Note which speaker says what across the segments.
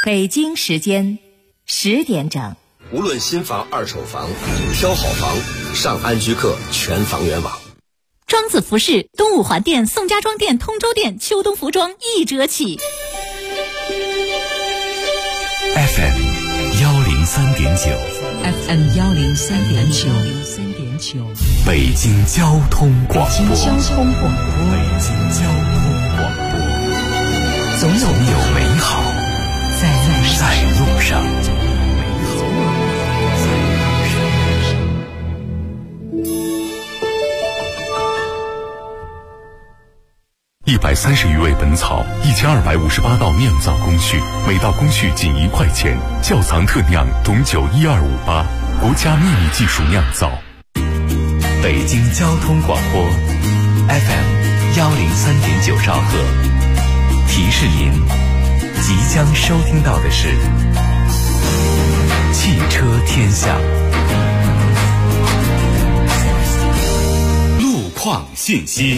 Speaker 1: 北京时间10点整。
Speaker 2: 无论新房、二手房，挑好房，上安居客全房源网。
Speaker 1: 庄子服饰东五环店、宋家庄店、通州店秋冬服装1折起。
Speaker 3: FM 103.9
Speaker 4: FM 103.9
Speaker 3: 北京交通广播。
Speaker 4: 北京交通广播。
Speaker 3: 北京交通广播。
Speaker 4: 总有
Speaker 3: 美好
Speaker 4: 在
Speaker 3: 路上。130余味本草，1258道酿造工序，每道工序仅1块钱。窖藏特酿董酒12588，国家秘密技术酿造。北京交通广播 FM 103.9兆赫，提示您即将收听到的是汽车天下路况信息。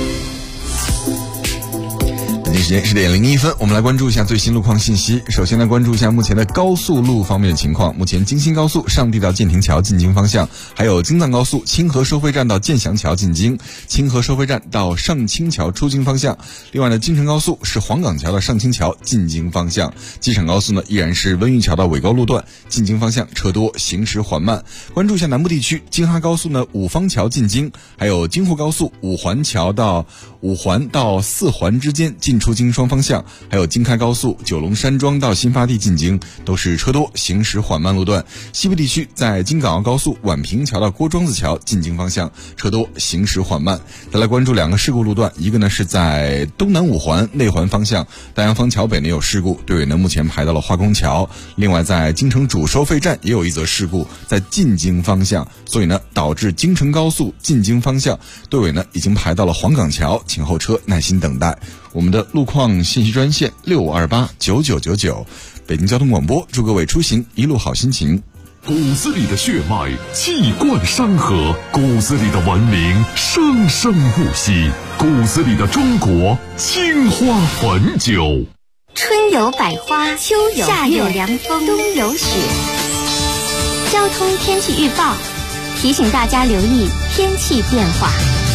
Speaker 5: 北京时间10点01分，我们来关注一下最新路况信息。首先来关注一下目前的高速路方面的情况。目前京新高速上地到建亭桥进京方向，还有京藏高速清河收费站到建祥桥进京，清河收费站到上清桥出京方向。另外呢，京承高速是黄岗桥到上清桥进京方向。机场高速呢依然是温榆桥到纬高路段进京方向车多，行驶缓慢。关注一下南部地区，京哈高速呢五方桥进京，还有京沪高速五环到4环之间进出京双方向，还有京开高速九龙山庄到新发地进京都是车多，行驶缓慢路段。西部地区在京港澳高速宛平桥到郭庄子桥进京方向车多，行驶缓慢。再来关注2个事故路段，一个呢是在东南5环内环方向大洋坊桥北呢有事故，队尾呢目前排到了化工桥。另外在京承主收费站也有一则事故，在进京方向，所以呢导致京承高速进京方向队尾呢已经排到了黄岗桥，请后车耐心等待。我们的路况信息专线65289999，北京交通广播，祝各位出行一路好心情。
Speaker 3: 骨子里的血脉气贯山河，骨子里的文明生生不息，骨子里的中国青花汾酒。
Speaker 6: 春有百花，秋有夏有凉风，冬有雪。交通天气预报提醒大家留意天气变化。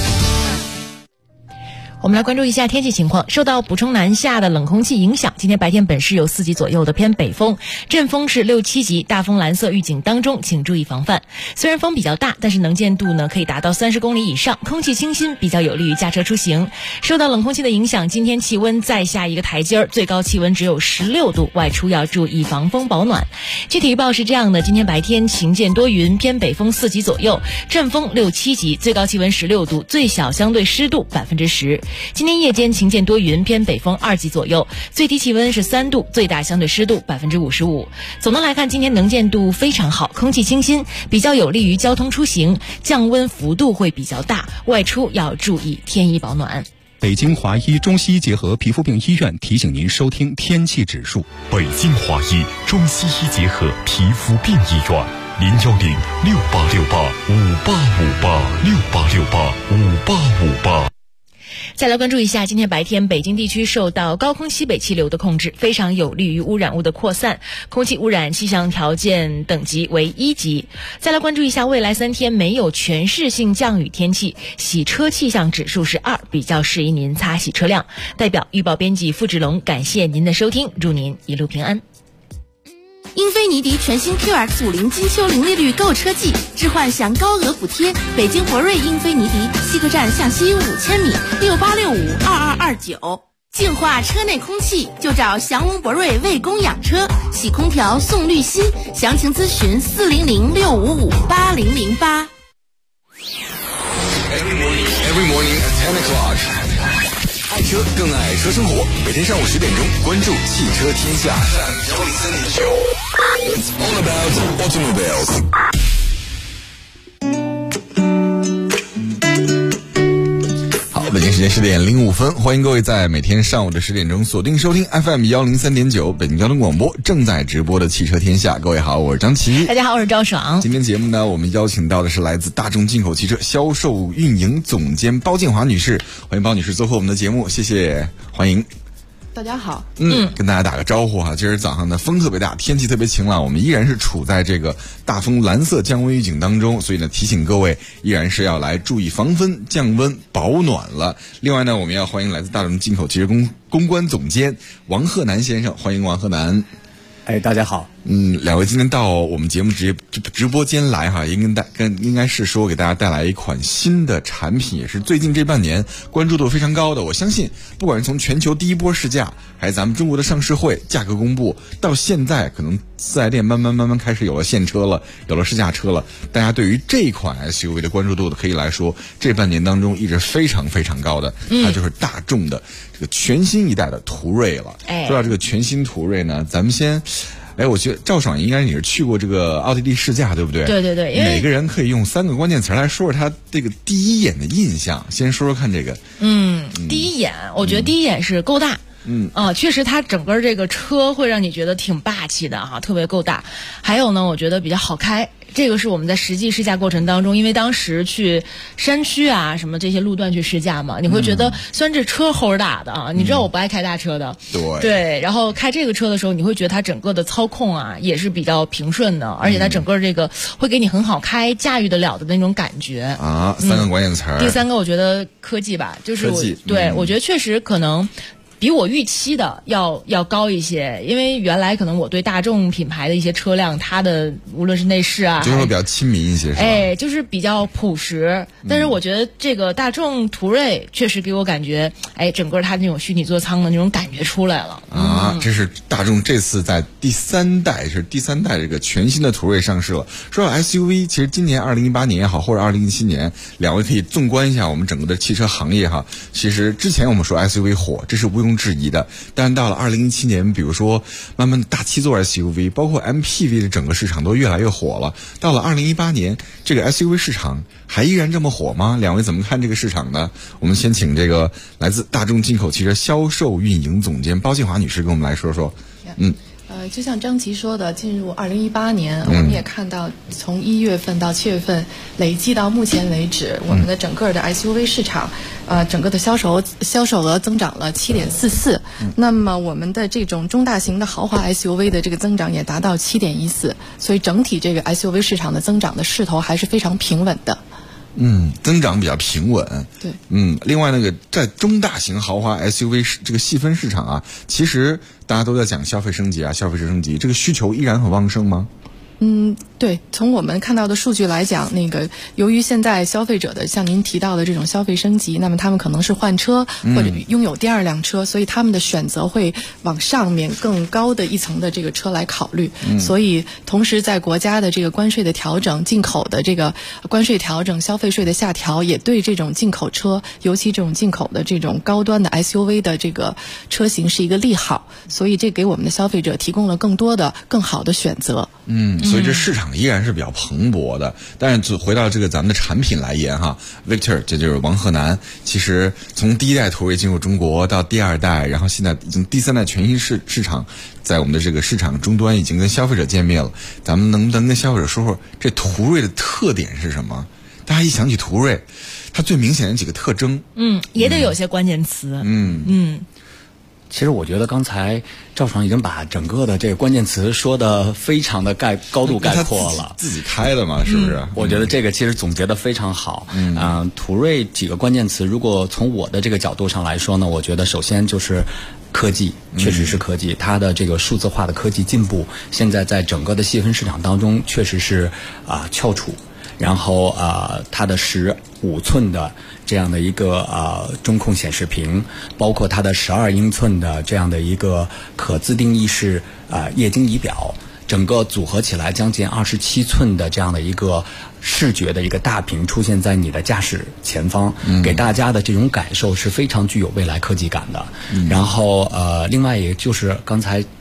Speaker 4: 我们来关注一下天气情况。受到补充南下的冷空气影响，今天白天本市有4级左右的偏北风，阵风是6、7级，大风蓝色预警当中，请注意防范。虽然风比较大，但是能见度呢可以达到30公里以上，空气清新，比较有利于驾车出行。受到冷空气的影响，今天气温再下一个台阶儿，最高气温只有16度，外出要注意防风保暖。具体预报是这样的：今天白天晴间多云，偏北风4级左右，阵风6、7级，最高气温16度，最小相对湿度10%。今天夜间晴间多云，偏北风2级左右，最低气温是3度，最大相对湿度55%。总的来看，今天能见度非常好，空气清新，比较有利于交通出行，降温幅度会比较大，外出要注意添衣保暖。
Speaker 7: 北京华医中西医结合皮肤病医院提醒您收听天气指数。
Speaker 3: 北京华医中西医结合皮肤病医院，0106868585858
Speaker 4: 再来关注一下，今天白天北京地区受到高空西北气流的控制，非常有利于污染物的扩散，空气污染气象条件等级为1级。再来关注一下未来3天没有全市性降雨天气，洗车气象指数是2，比较适宜您擦洗车辆。代表预报编辑付志龙，感谢您的收听，祝您一路平安。
Speaker 8: 英菲尼迪全新 QX50金秋零利率购车季，置换享高额补贴。北京博瑞英菲尼迪西客站向西5000米，68652229。净化车内空气就找祥龙博瑞为供养车，洗空调送滤芯，详情咨询400-655-8008。
Speaker 5: Every morning at 10 o'clock， 爱车更爱车生活，每天上午10点钟关注汽车天下。It's all about automobiles。北京时间10点05分，欢迎各位在每天上午的10点钟锁定收听 FM 103.9北京交通广播正在直播的汽车天下。各位好，我是张琪。
Speaker 4: 大家好，我是赵爽。
Speaker 5: 今天节目呢，我们邀请到的是来自大众进口汽车销售运营总监包建华女士，欢迎包女士做客我们的节目，谢谢，欢迎。
Speaker 9: 大家好。
Speaker 5: 跟大家打个招呼哈。今儿早上呢风特别大，天气特别晴朗，我们依然是处在这个大风蓝色降温预警当中，所以呢提醒各位依然是要来注意防风降温保暖了。另外呢，我们要欢迎来自大众进口汽车公关总监王鹤南先生，欢迎王鹤南。
Speaker 10: 大家好。
Speaker 5: 两位今天到我们节目直播间来哈，应该是说给大家带来一款新的产品，也是最近这半年关注度非常高的。我相信，不管是从全球第一波试驾，还是咱们中国的上市会价格公布，到现在可能四 S 店慢慢开始有了现车了，有了试驾车了，大家对于这款 SUV 的关注度可以来说，这半年当中一直非常非常高的，它就是大众的这个全新一代的途锐了。说到这个全新途锐呢，咱们先。我觉得赵爽应该你是去过这个奥地利试驾，对不对？
Speaker 4: 对对对。
Speaker 5: 每个人可以用3个关键词来说说他这个第一眼的印象。先说说看这个。
Speaker 4: 第一眼，我觉得第一眼是够大。确实，它整个这个车会让你觉得挺霸气的哈，特别够大。还有呢，我觉得比较好开。这个是我们在实际试驾过程当中，因为当时去山区啊什么这些路段去试驾嘛，你会觉得虽然这车齁大的啊，你知道我不爱开大车的，对，然后开这个车的时候，你会觉得它整个的操控啊也是比较平顺的，而且它整个这个会给你很好开、驾驭得了的那种感觉
Speaker 5: 啊。3个关键词。
Speaker 4: 第3个我觉得科技吧，就是我觉得确实可能。比我预期的要高一些，因为原来可能我对大众品牌的一些车辆，它的无论是内饰啊，
Speaker 5: 就是会比较亲民一些，是吧？
Speaker 4: 就是比较朴实。但是我觉得这个大众途锐确实给我感觉，整个它那种虚拟座舱的那种感觉出来了
Speaker 5: 啊。这是大众这次在第三代这个全新的途锐上市了。说到 SUV， 其实今年2018年也好，或者2017年，两位可以纵观一下我们整个的汽车行业哈。其实之前我们说 SUV 火，这是毋庸置疑的，但到了2017年，比如说慢慢的大7座 SUV， 包括 MPV 的整个市场都越来越火了。到了2018年，这个 SUV 市场还依然这么火吗？两位怎么看这个市场呢？我们先请这个来自大众进口汽车销售运营总监包庆华女士跟我们来说说。
Speaker 9: 就像张琪说的，进入2018年，我们也看到从1月份到7月份累计到目前为止，我们的整个的 SUV 市场，整个的销售额增长了7.44%。那么我们的这种中大型的豪华 SUV 的这个增长也达到7.14%，所以整体这个 SUV 市场的增长的势头还是非常平稳的。
Speaker 5: 增长比较平稳。
Speaker 9: 对。
Speaker 5: 另外那个在中大型豪华 SUV 这个细分市场啊，其实大家都在讲消费升级啊，消费者升级，这个需求依然很旺盛吗？
Speaker 9: 对，从我们看到的数据来讲，由于现在消费者的像您提到的这种消费升级，那么他们可能是换车或者拥有第2辆车，所以他们的选择会往上面更高的一层的这个车来考虑。所以同时在国家的这个关税的调整、进口的这个关税调整、消费税的下调，也对这种进口车，尤其这种进口的这种高端的 SUV 的这个车型是一个利好，所以这给我们的消费者提供了更多的、更好的选择。
Speaker 5: 所以这市场依然是比较蓬勃的。但是回到这个咱们的产品来言哈 ，Victor 这就是王鹤南。其实从第1代途锐进入中国到第2代，然后现在已经第3代全新市场，在我们的这个市场终端已经跟消费者见面了。咱们能不能跟消费者说说这途锐的特点是什么？大家一想起途锐，它最明显的几个特征，
Speaker 4: 也得有些关键词。
Speaker 10: 其实我觉得刚才赵爽已经把整个的这个关键词说的非常的高度概括了。
Speaker 5: 自己开的嘛，是不是？
Speaker 10: 我觉得这个其实总结的非常好。途锐几个关键词，如果从我的这个角度上来说呢，我觉得首先就是科技，确实是科技，它的这个数字化的科技进步，现在在整个的细分市场当中确实是翘楚。然后它的15寸的这样的一个中控显示屏，包括它的12英寸的这样的一个可自定义式液晶仪表，整个组合起来将近27寸的这样的一个视觉的一个大屏出现在你的驾驶前方，给大家的这种感受是非常具有未来科技感的。然后另外也就是刚才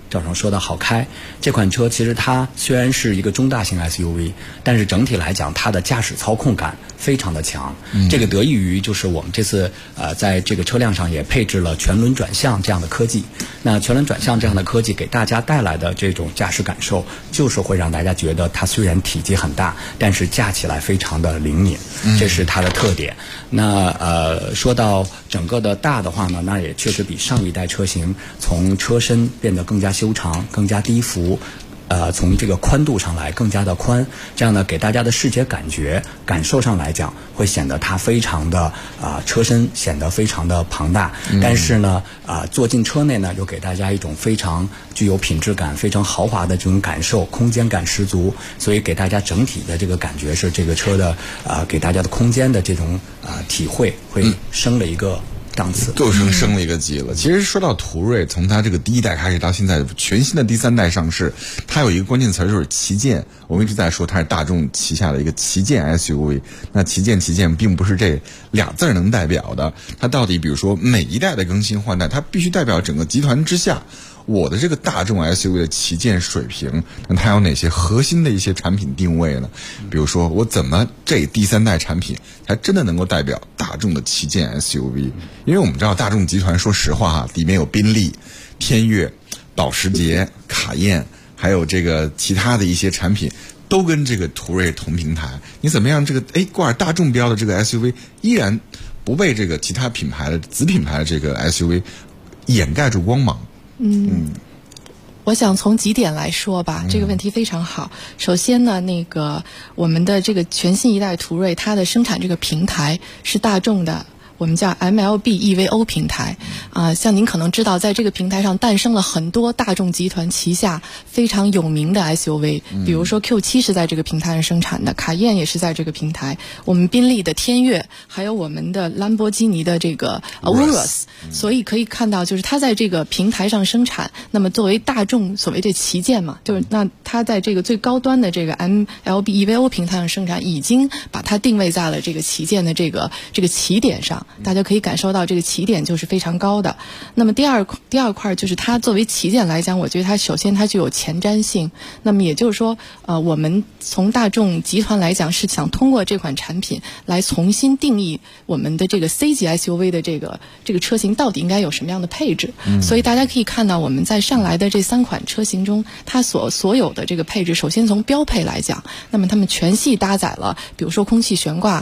Speaker 10: 赵总说的好开，这款车其实它虽然是一个中大型 SUV， 但是整体来讲它的驾驶操控感非常的强。这个得益于就是我们这次在这个车辆上也配置了全轮转向这样的科技。那全轮转向这样的科技给大家带来的这种驾驶感受，就是会让大家觉得它虽然体积很大，但是驾起来非常的灵敏，这是它的特点。那说到整个的大的话呢，那也确实比上一代车型从车身变得更加修长、更加低幅，从这个宽度上来更加的宽，这样呢给大家的视觉感受上来讲，会显得它非常的车身显得非常的庞大，但是呢坐进车内呢又给大家一种非常具有品质感、非常豪华的这种感受，空间感十足，所以给大家整体的这个感觉是这个车的给大家的空间的这种体会会升了一个档次，
Speaker 5: 就是升了一个级了。其实说到途锐，从它这个第一代开始到现在全新的第3代上市，它有一个关键词就是旗舰。我们一直在说它是大众旗下的一个旗舰 SUV。那旗舰并不是这俩字能代表的，它到底比如说每一代的更新换代，它必须代表整个集团之下我的这个大众 SUV 的旗舰水平，那它有哪些核心的一些产品定位呢？比如说我怎么这第3代产品才真的能够代表大众的旗舰 SUV？ 因为我们知道大众集团说实话哈，里面有宾利、天越、保时捷、卡宴，还有这个其他的一些产品都跟这个途锐同平台。你怎么样这个挂着大众标的这个 SUV 依然不被这个其他品牌的子品牌的这个 SUV 掩盖住光芒？
Speaker 9: 我想从几点来说吧，这个问题非常好。首先呢，我们的这个全新一代途锐，它的生产这个平台是大众的，我们叫 MLB EVO 平台像您可能知道，在这个平台上诞生了很多大众集团旗下非常有名的 SUV，比如说 Q7 是在这个平台上生产的，卡宴也是在这个平台，我们宾利的天越，还有我们的兰博基尼的这个 Urus，所以可以看到，就是它在这个平台上生产，那么作为大众所谓的旗舰嘛，就是那它在这个最高端的这个 MLB EVO 平台上生产，已经把它定位在了这个旗舰的这个起点上。大家可以感受到这个起点就是非常高的。那么第二块就是它作为旗舰来讲，我觉得它首先它具有前瞻性。那么也就是说，我们从大众集团来讲是想通过这款产品来重新定义我们的这个 C 级 SUV 的这个车型到底应该有什么样的配置。所以大家可以看到我们在上来的这3款车型中，它所有的这个配置，首先从标配来讲，那么它们全系搭载了比如说空气悬挂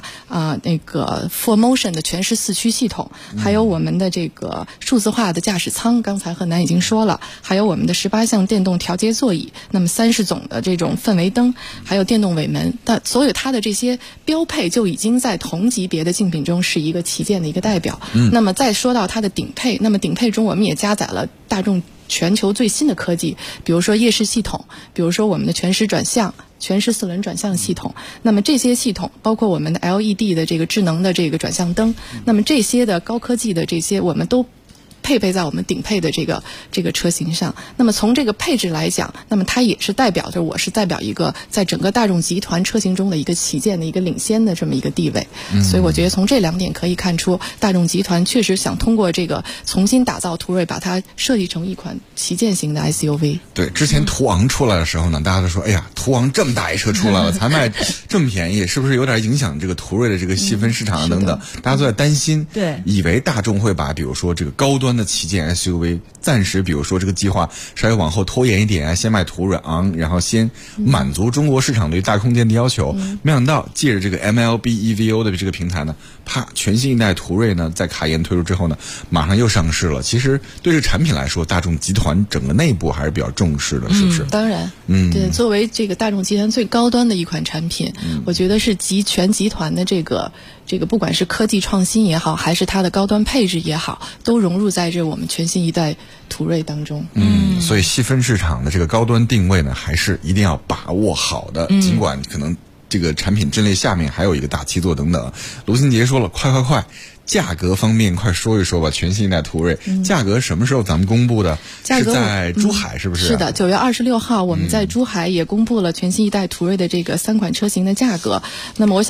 Speaker 9: 4Motion 的全时4驱系统，还有我们的这个数字化的驾驶舱，刚才贺南已经说了，还有我们的18项电动调节座椅，那么30种的这种氛围灯，还有电动尾门，但所有它的这些标配就已经在同级别的竞品中是一个旗舰的一个代表。那么再说到它的顶配，那么顶配中我们也加载了大众全球最新的科技，比如说夜视系统，比如说我们的全时转向、全时4轮转向系统。那么这些系统包括我们的 LED 的这个智能的这个转向灯，那么这些的高科技的这些我们都配备在我们顶配的这个车型上。那么从这个配置来讲，那么它也是代表着我是代表一个在整个大众集团车型中的一个旗舰的一个领先的这么一个地位。所以我觉得从这2点可以看出，大众集团确实想通过这个重新打造途锐，把它设计成一款旗舰型的 SUV。
Speaker 5: 对，之前途昂出来的时候呢，大家都说，哎呀，途昂这么大一车出来了，才卖这么便宜，是不是有点影响这个途锐的这个细分市场等等？大家都在担心，
Speaker 4: 对，
Speaker 5: 以为大众会把比如说这个高端的旗舰 SUV 暂时比如说这个计划稍微往后拖延一点，先卖途锐昂，然后先满足中国市场对大空间的要求。没想到借着这个 MLB EVO 的这个平台呢，全新一代途锐呢在卡宴推出之后呢，马上又上市了。其实对这个产品来说，大众集团整个内部还是比较重视的，是不是？
Speaker 9: 当然，对，作为这个大众集团最高端的一款产品，我觉得是全集团的这个不管是科技创新也好，还是它的高端配置也好，都融入在这我们全新一代途锐当中。
Speaker 5: 所以细分市场的这个高端定位呢，还是一定要把握好的。尽管可能这个产品阵列下面还有一个大七座等等。卢新杰说了，快，价格方面快说一说吧。全新一代途锐价格什么时候咱们公布的？是在珠海是不是？
Speaker 9: 是的，9月26号我们在珠海也公布了全新一代途锐的这个3款车型的价格。那么我想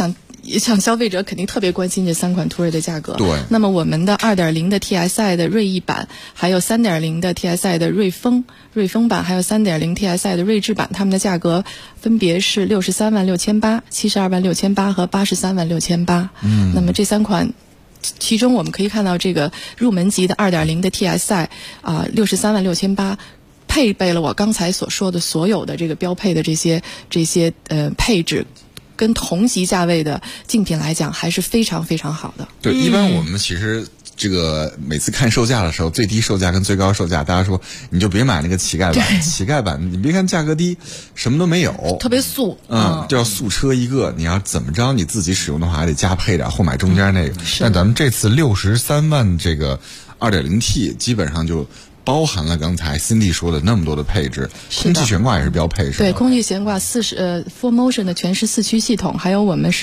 Speaker 9: 像消费者肯定特别关心这3款途锐的价格。
Speaker 5: 对。
Speaker 9: 那么我们的2.0的 TSI 的锐翼版，还有3.0的 TSI 的锐风版，还有3.0 TSI 的锐志版，它们的价格分别是63万6800、72万6800和83万6800。那么这3款。其中我们可以看到，这个入门级的2.0的 TSI 63万6800，配备了我刚才所说的所有的这个标配的这些配置，跟同级价位的竞品来讲还是非常非常好的。
Speaker 5: 对，一般我们其实这个每次看售价的时候，最低售价跟最高售价，大家说你就别买那个乞丐版，乞丐版你别看价格低，什么都没有，
Speaker 4: 特别素，
Speaker 5: 就要素车一个，你要怎么着你自己使用的话还得加配点后买中间那个。但咱们这次63万这个 2.0T 基本上就包含了刚才 Cindy 说的那么多的配置，空气悬挂也是标配，是吧？
Speaker 9: 对，空气悬挂Full Motion 的全时4驱系统，还有我们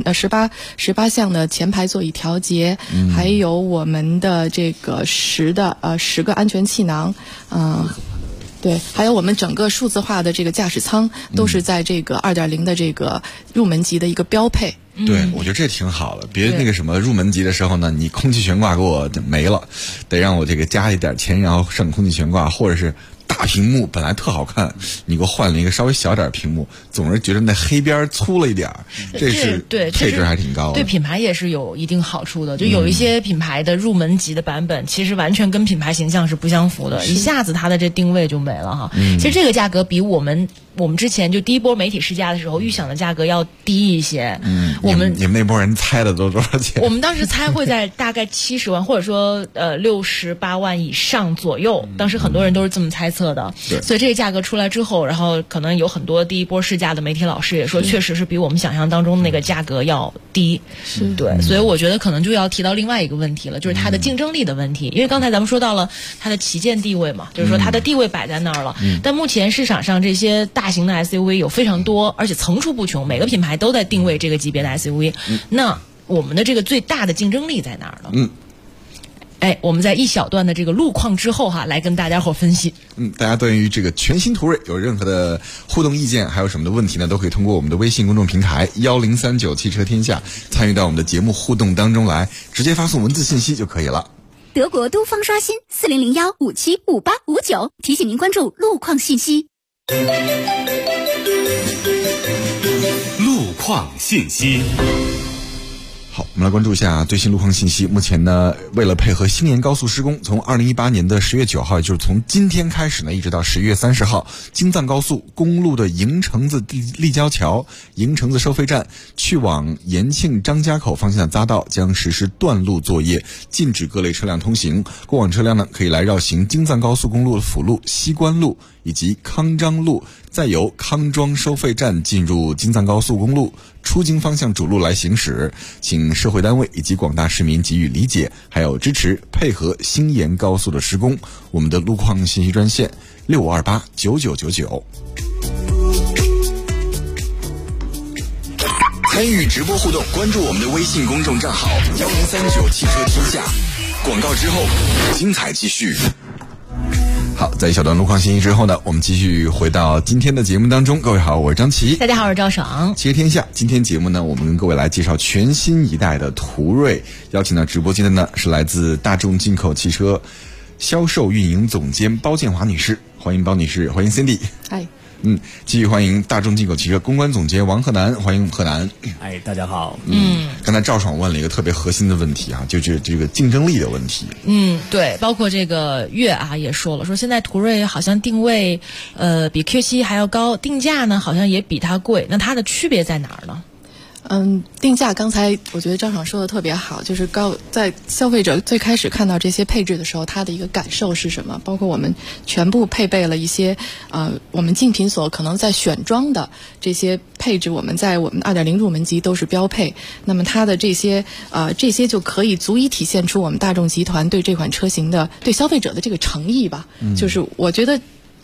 Speaker 9: 18项的前排座椅调节，还有我们的这个10个安全气囊，对，还有我们整个数字化的这个驾驶舱都是在这个2.0的这个入门级的一个标配。
Speaker 5: 对，我觉得这挺好的，别那个什么入门级的时候呢，你空气悬挂给我没了，得让我这个加一点钱，然后上空气悬挂，或者是大屏幕本来特好看，你给我换了一个稍微小点屏幕，总是觉得那黑边粗了一点，这是配置还挺高的，
Speaker 4: 对品牌也是有一定好处的。就有一些品牌的入门级的版本，其实完全跟品牌形象是不相符的，一下子它的这定位就没了哈。其实这个价格比我们之前就第一波媒体试驾的时候预想的价格要低一些。
Speaker 5: 你们那波人猜的都多少钱？
Speaker 4: 我们当时猜会在大概70万或者说68万以上左右，当时很多人都是这么猜测的。所以这个价格出来之后，然后可能有很多第一波试驾的媒体老师也说，确实是比我们想象当中那个价格要低。对，所以我觉得可能就要提到另外一个问题了，就是它的竞争力的问题。因为刚才咱们说到了它的旗舰地位嘛，就是说它的地位摆在那儿了。但目前市场上这些大型的 SUV 有非常多，而且层出不穷，每个品牌都在定位这个级别的 SUV。那我们的这个最大的竞争力在哪儿呢？我们在一小段的这个路况之后来跟大家伙分析。
Speaker 5: 大家对于这个全新途锐有任何的互动意见，还有什么的问题呢？都可以通过我们的微信公众平台1039汽车天下参与到我们的节目互动当中来，直接发送文字信息就可以了。
Speaker 1: 德国都方刷新4001575859，提醒您关注路况信息。
Speaker 3: 路况信息。
Speaker 5: 好，我们来关注一下最新路况信息。目前呢，为了配合新年高速施工，从2018年的10月9号，也就是从今天开始呢，一直到10月30号，京藏高速公路的营城子立交桥、营城子收费站去往延庆张家口方向的匝道将实施断路作业，禁止各类车辆通行。过往车辆呢，可以来绕行京藏高速公路的辅路西关路以及康庄路，再由康庄收费站进入京藏高速公路出京方向主路来行驶。请社会单位以及广大市民给予理解，还有支持，配合新延高速的施工。我们的路况信息专线65289999。
Speaker 2: 参与直播互动，关注我们的微信公众账号1039汽车天下。广告之后，精彩继续。
Speaker 5: 好，在一小段路况信息之后呢，我们继续回到今天的节目当中。各位好，我是张琪。
Speaker 4: 大家好，我是赵爽。
Speaker 5: 汽车天下，今天节目呢，我们跟各位来介绍全新一代的途锐。邀请到直播间的呢是来自大众进口汽车销售运营总监包建华女士，欢迎包女士，欢迎 Cindy。
Speaker 9: 嗨。
Speaker 5: 继续欢迎大众进口汽车公关总监王鹤南，欢迎鹤南。
Speaker 10: 大家好。
Speaker 5: 刚才赵爽问了一个特别核心的问题啊，就是这个竞争力的问题。
Speaker 4: 对，包括这个月也说了，说现在途锐好像定位比 Q7 还要高，定价呢好像也比它贵，那它的区别在哪儿呢？
Speaker 9: 定价刚才我觉得张爽说的特别好，就是在消费者最开始看到这些配置的时候，他的一个感受是什么？包括我们全部配备了一些我们竞品所可能在选装的这些配置，我们在我们2.0入门级都是标配。那么它的这些就可以足以体现出我们大众集团对这款车型的对消费者的这个诚意吧。就是我觉得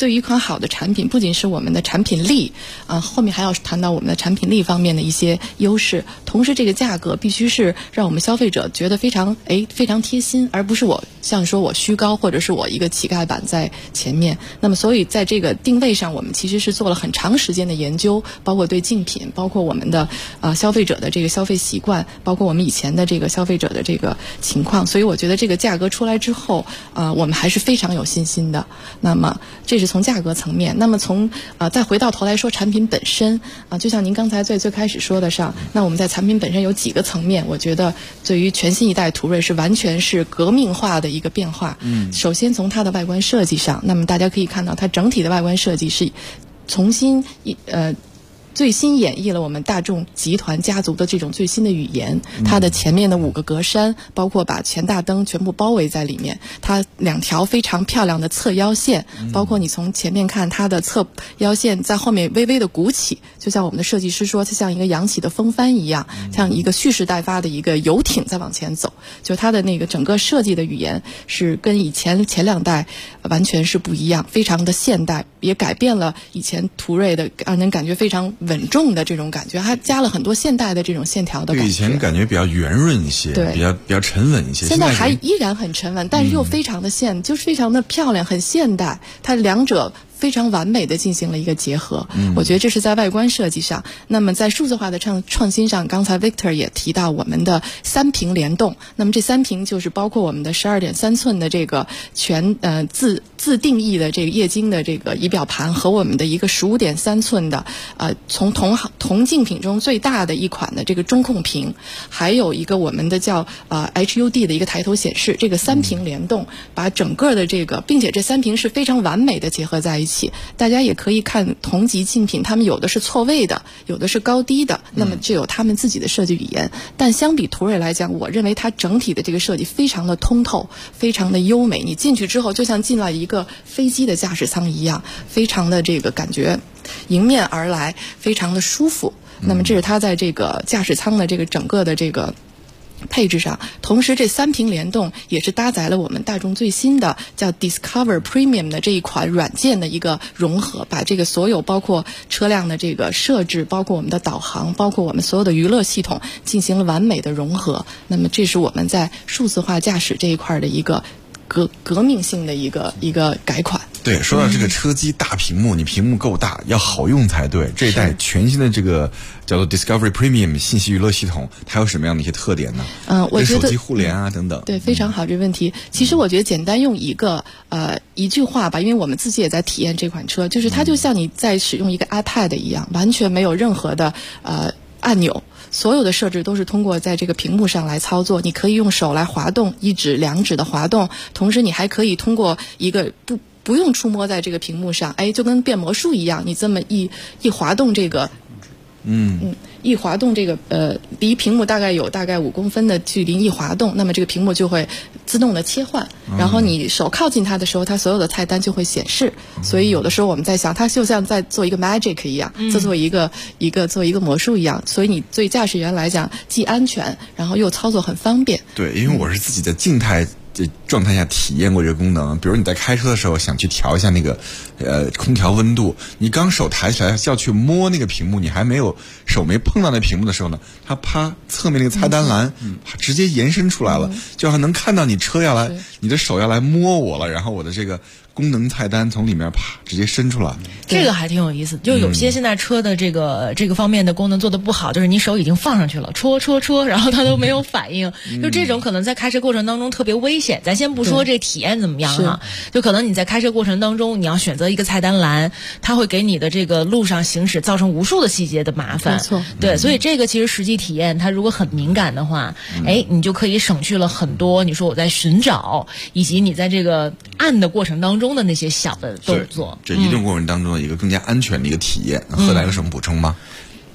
Speaker 9: 对于一款好的产品，不仅是我们的产品力后面还要谈到我们的产品力方面的一些优势，同时这个价格必须是让我们消费者觉得非常贴心，而不是像说我虚高或者是我一个乞丐版在前面。那么所以在这个定位上，我们其实是做了很长时间的研究，包括对竞品，包括我们的消费者的这个消费习惯，包括我们以前的这个消费者的这个情况。所以我觉得这个价格出来之后我们还是非常有信心的。那么这是从价格层面。那么从再回到头来说产品本身就像您刚才最开始说的上，那我们在产品本身有几个层面，我觉得对于全新一代途锐是完全是革命化的一个变化。首先从它的外观设计上，那么大家可以看到它整体的外观设计是重新最新演绎了我们大众集团家族的这种最新的语言。它的前面的5个格栅，包括把前大灯全部包围在里面，它2条非常漂亮的侧腰线，包括你从前面看它的侧腰线在后面微微的鼓起，就像我们的设计师说，它像一个扬起的风帆一样，像一个蓄势待发的一个游艇在往前走。就它的那个整个设计的语言是跟以前2代完全是不一样，非常的现代，也改变了以前途锐的让人感觉非常稳重的这种感觉，它加了很多现代的这种线条的感觉。
Speaker 5: 对，以前感觉比较圆润一些，
Speaker 9: 对，
Speaker 5: 比较沉稳一些。
Speaker 9: 现在还依然很沉稳，但是又非常的就是非常的漂亮，很现代。它两者非常完美的进行了一个结合。我觉得这是在外观设计上。那么在数字化的创新上，刚才 Victor 也提到我们的3屏联动。那么这3屏就是包括我们的12.3寸的这个自定义的这个液晶的这个仪表盘，和我们的一个15.3寸的从同竞品中最大的一款的这个中控屏，还有一个我们的叫HUD 的一个抬头显示。这个3屏联动，把整个的这个，并且这3屏是非常完美的结合在一起。大家也可以看同级竞品，他们有的是错位的，有的是高低的，那么就有他们自己的设计语言。但相比途锐来讲，我认为它整体的这个设计非常的通透，非常的优美。你进去之后就像进了一个飞机的驾驶舱一样，非常的这个感觉迎面而来，非常的舒服。那么这是它在这个驾驶舱的这个整个的这个配置上。同时这3屏联动也是搭载了我们大众最新的叫 Discover Premium 的这一款软件的一个融合，把这个所有包括车辆的这个设置，包括我们的导航，包括我们所有的娱乐系统进行了完美的融合。那么这是我们在数字化驾驶这一块的一个革命性的一个改款。
Speaker 5: 对，说到这个车机大屏幕，你屏幕够大，要好用才对。这一代全新的这个叫做 Discovery Premium 信息娱乐系统，它有什么样的一些特点呢？我觉得手机互联等等。
Speaker 9: 对，非常好这个问题。其实我觉得简单用一句话吧，因为我们自己也在体验这款车，就是它就像你在使用一个 iPad 一样，完全没有任何的按钮。所有的设置都是通过在这个屏幕上来操作，你可以用手来滑动，1指2指的滑动，同时你还可以通过一个不用触摸在这个屏幕上，就跟变魔术一样，你这么一滑动这个一滑动这个离屏幕大概5公分的距离一滑动，那么这个屏幕就会自动的切换，然后你手靠近它的时候，它所有的菜单就会显示。所以有的时候我们在想，它就像在做一个 magic 一样，做一个魔术一样。所以你对驾驶员来讲既安全，然后又操作很方便。
Speaker 5: 对，因为我是自己在静态状态下体验过这个功能。比如你在开车的时候想去调一下那个空调温度，你刚手抬起来要去摸那个屏幕，你还没有手没碰到那屏幕的时候呢，它啪侧面那个菜单栏直接延伸出来了，就好像能看到你车要来，你的手要来摸我了，然后我的这个功能菜单从里面啪直接伸出来。
Speaker 4: 这个还挺有意思，就有些现在车的这个方面的功能做得不好，就是你手已经放上去了，戳，然后它都没有反应，就这种可能在开车过程当中特别危险。咱先不说这体验怎么样哈，就可能你在开车过程当中，你要选择一个菜单栏，它会给你的这个路上行驶造成无数的细节的麻烦。
Speaker 9: 没错，
Speaker 4: 对，所以这个其实实际体验，它如果很敏感的话，你就可以省去了很多。你说我在寻找，以及你在这个按的过程当中的那些小的动作，
Speaker 5: 这移动过程当中的一个更加安全的一个体验。何来有什么补充吗？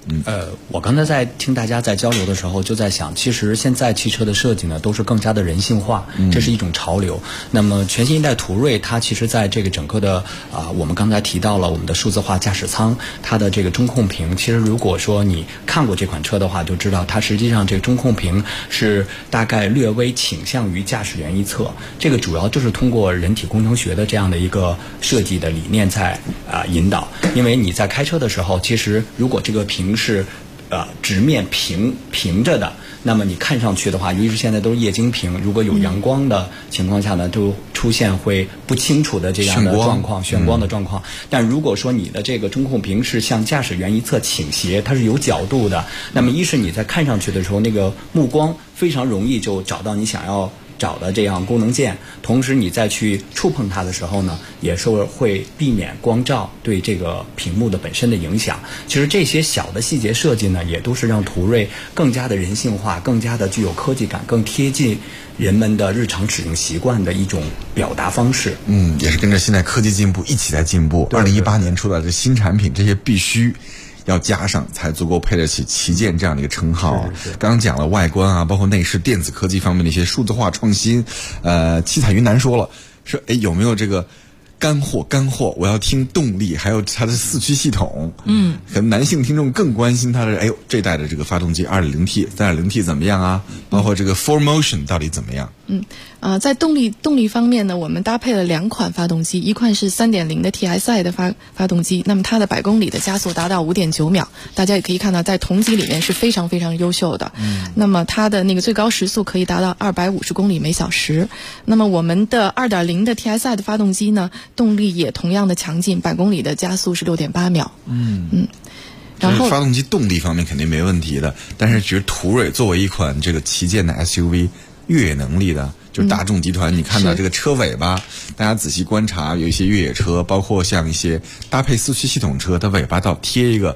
Speaker 10: 我刚才在听大家在交流的时候，就在想，其实现在汽车的设计呢，都是更加的人性化，这是一种潮流。那么全新一代途锐，它其实在这个整个的我们刚才提到了我们的数字化驾驶舱，它的这个中控屏，其实如果说你看过这款车的话，就知道它实际上这个中控屏是大概略微倾向于驾驶员一侧，这个主要就是通过人体工程学的这样的一个设计的理念在引导。因为你在开车的时候，其实如果这个屏是直面平着的，那么你看上去的话，尤其是现在都是液晶屏，如果有阳光的情况下呢，就出现会不清楚的这样的状况，眩光的状况。但如果说你的这个中控屏是向驾驶员一侧倾斜，它是有角度的，那么一是你在看上去的时候，那个目光非常容易就找到你想要找的这样功能键，同时你再去触碰它的时候呢，也是会避免光照对这个屏幕的本身的影响。其实这些小的细节设计呢，也都是让途锐更加的人性化，更加的具有科技感，更贴近人们的日常使用习惯的一种表达方式。
Speaker 5: 也是跟着现在科技进步一起在进步。2018年出来的新产品，这些必须要加上才足够配得起旗舰这样的一个称号。刚刚讲了外观啊，包括内饰、电子科技方面的一些数字化创新。七彩云南说了，说有没有这个干货？我要听动力，还有它的4驱系统。可能男性听众更关心它的，这代的这个发动机 2.0T、3.0T 怎么样啊？包括这个 4Motion 到底怎么样？
Speaker 9: 在动力方面呢，我们搭配了2款发动机，一款是 3.0 的 TSI 的发动机，那么它的100公里的加速达到 5.9 秒，大家也可以看到在同级里面是非常非常优秀的。那么它的那个最高时速可以达到250公里每小时。那么我们的 2.0 的 TSI 的发动机呢，动力也同样的强劲，100公里的加速是 6.8 秒。然后
Speaker 5: 发动机动力方面肯定没问题的，但是其实途锐作为一款这个旗舰的 SUV， 越野能力的，就是大众集团，你看到这个车尾巴，大家仔细观察，有一些越野车，包括像一些搭配4驱系统车，它尾巴倒贴一个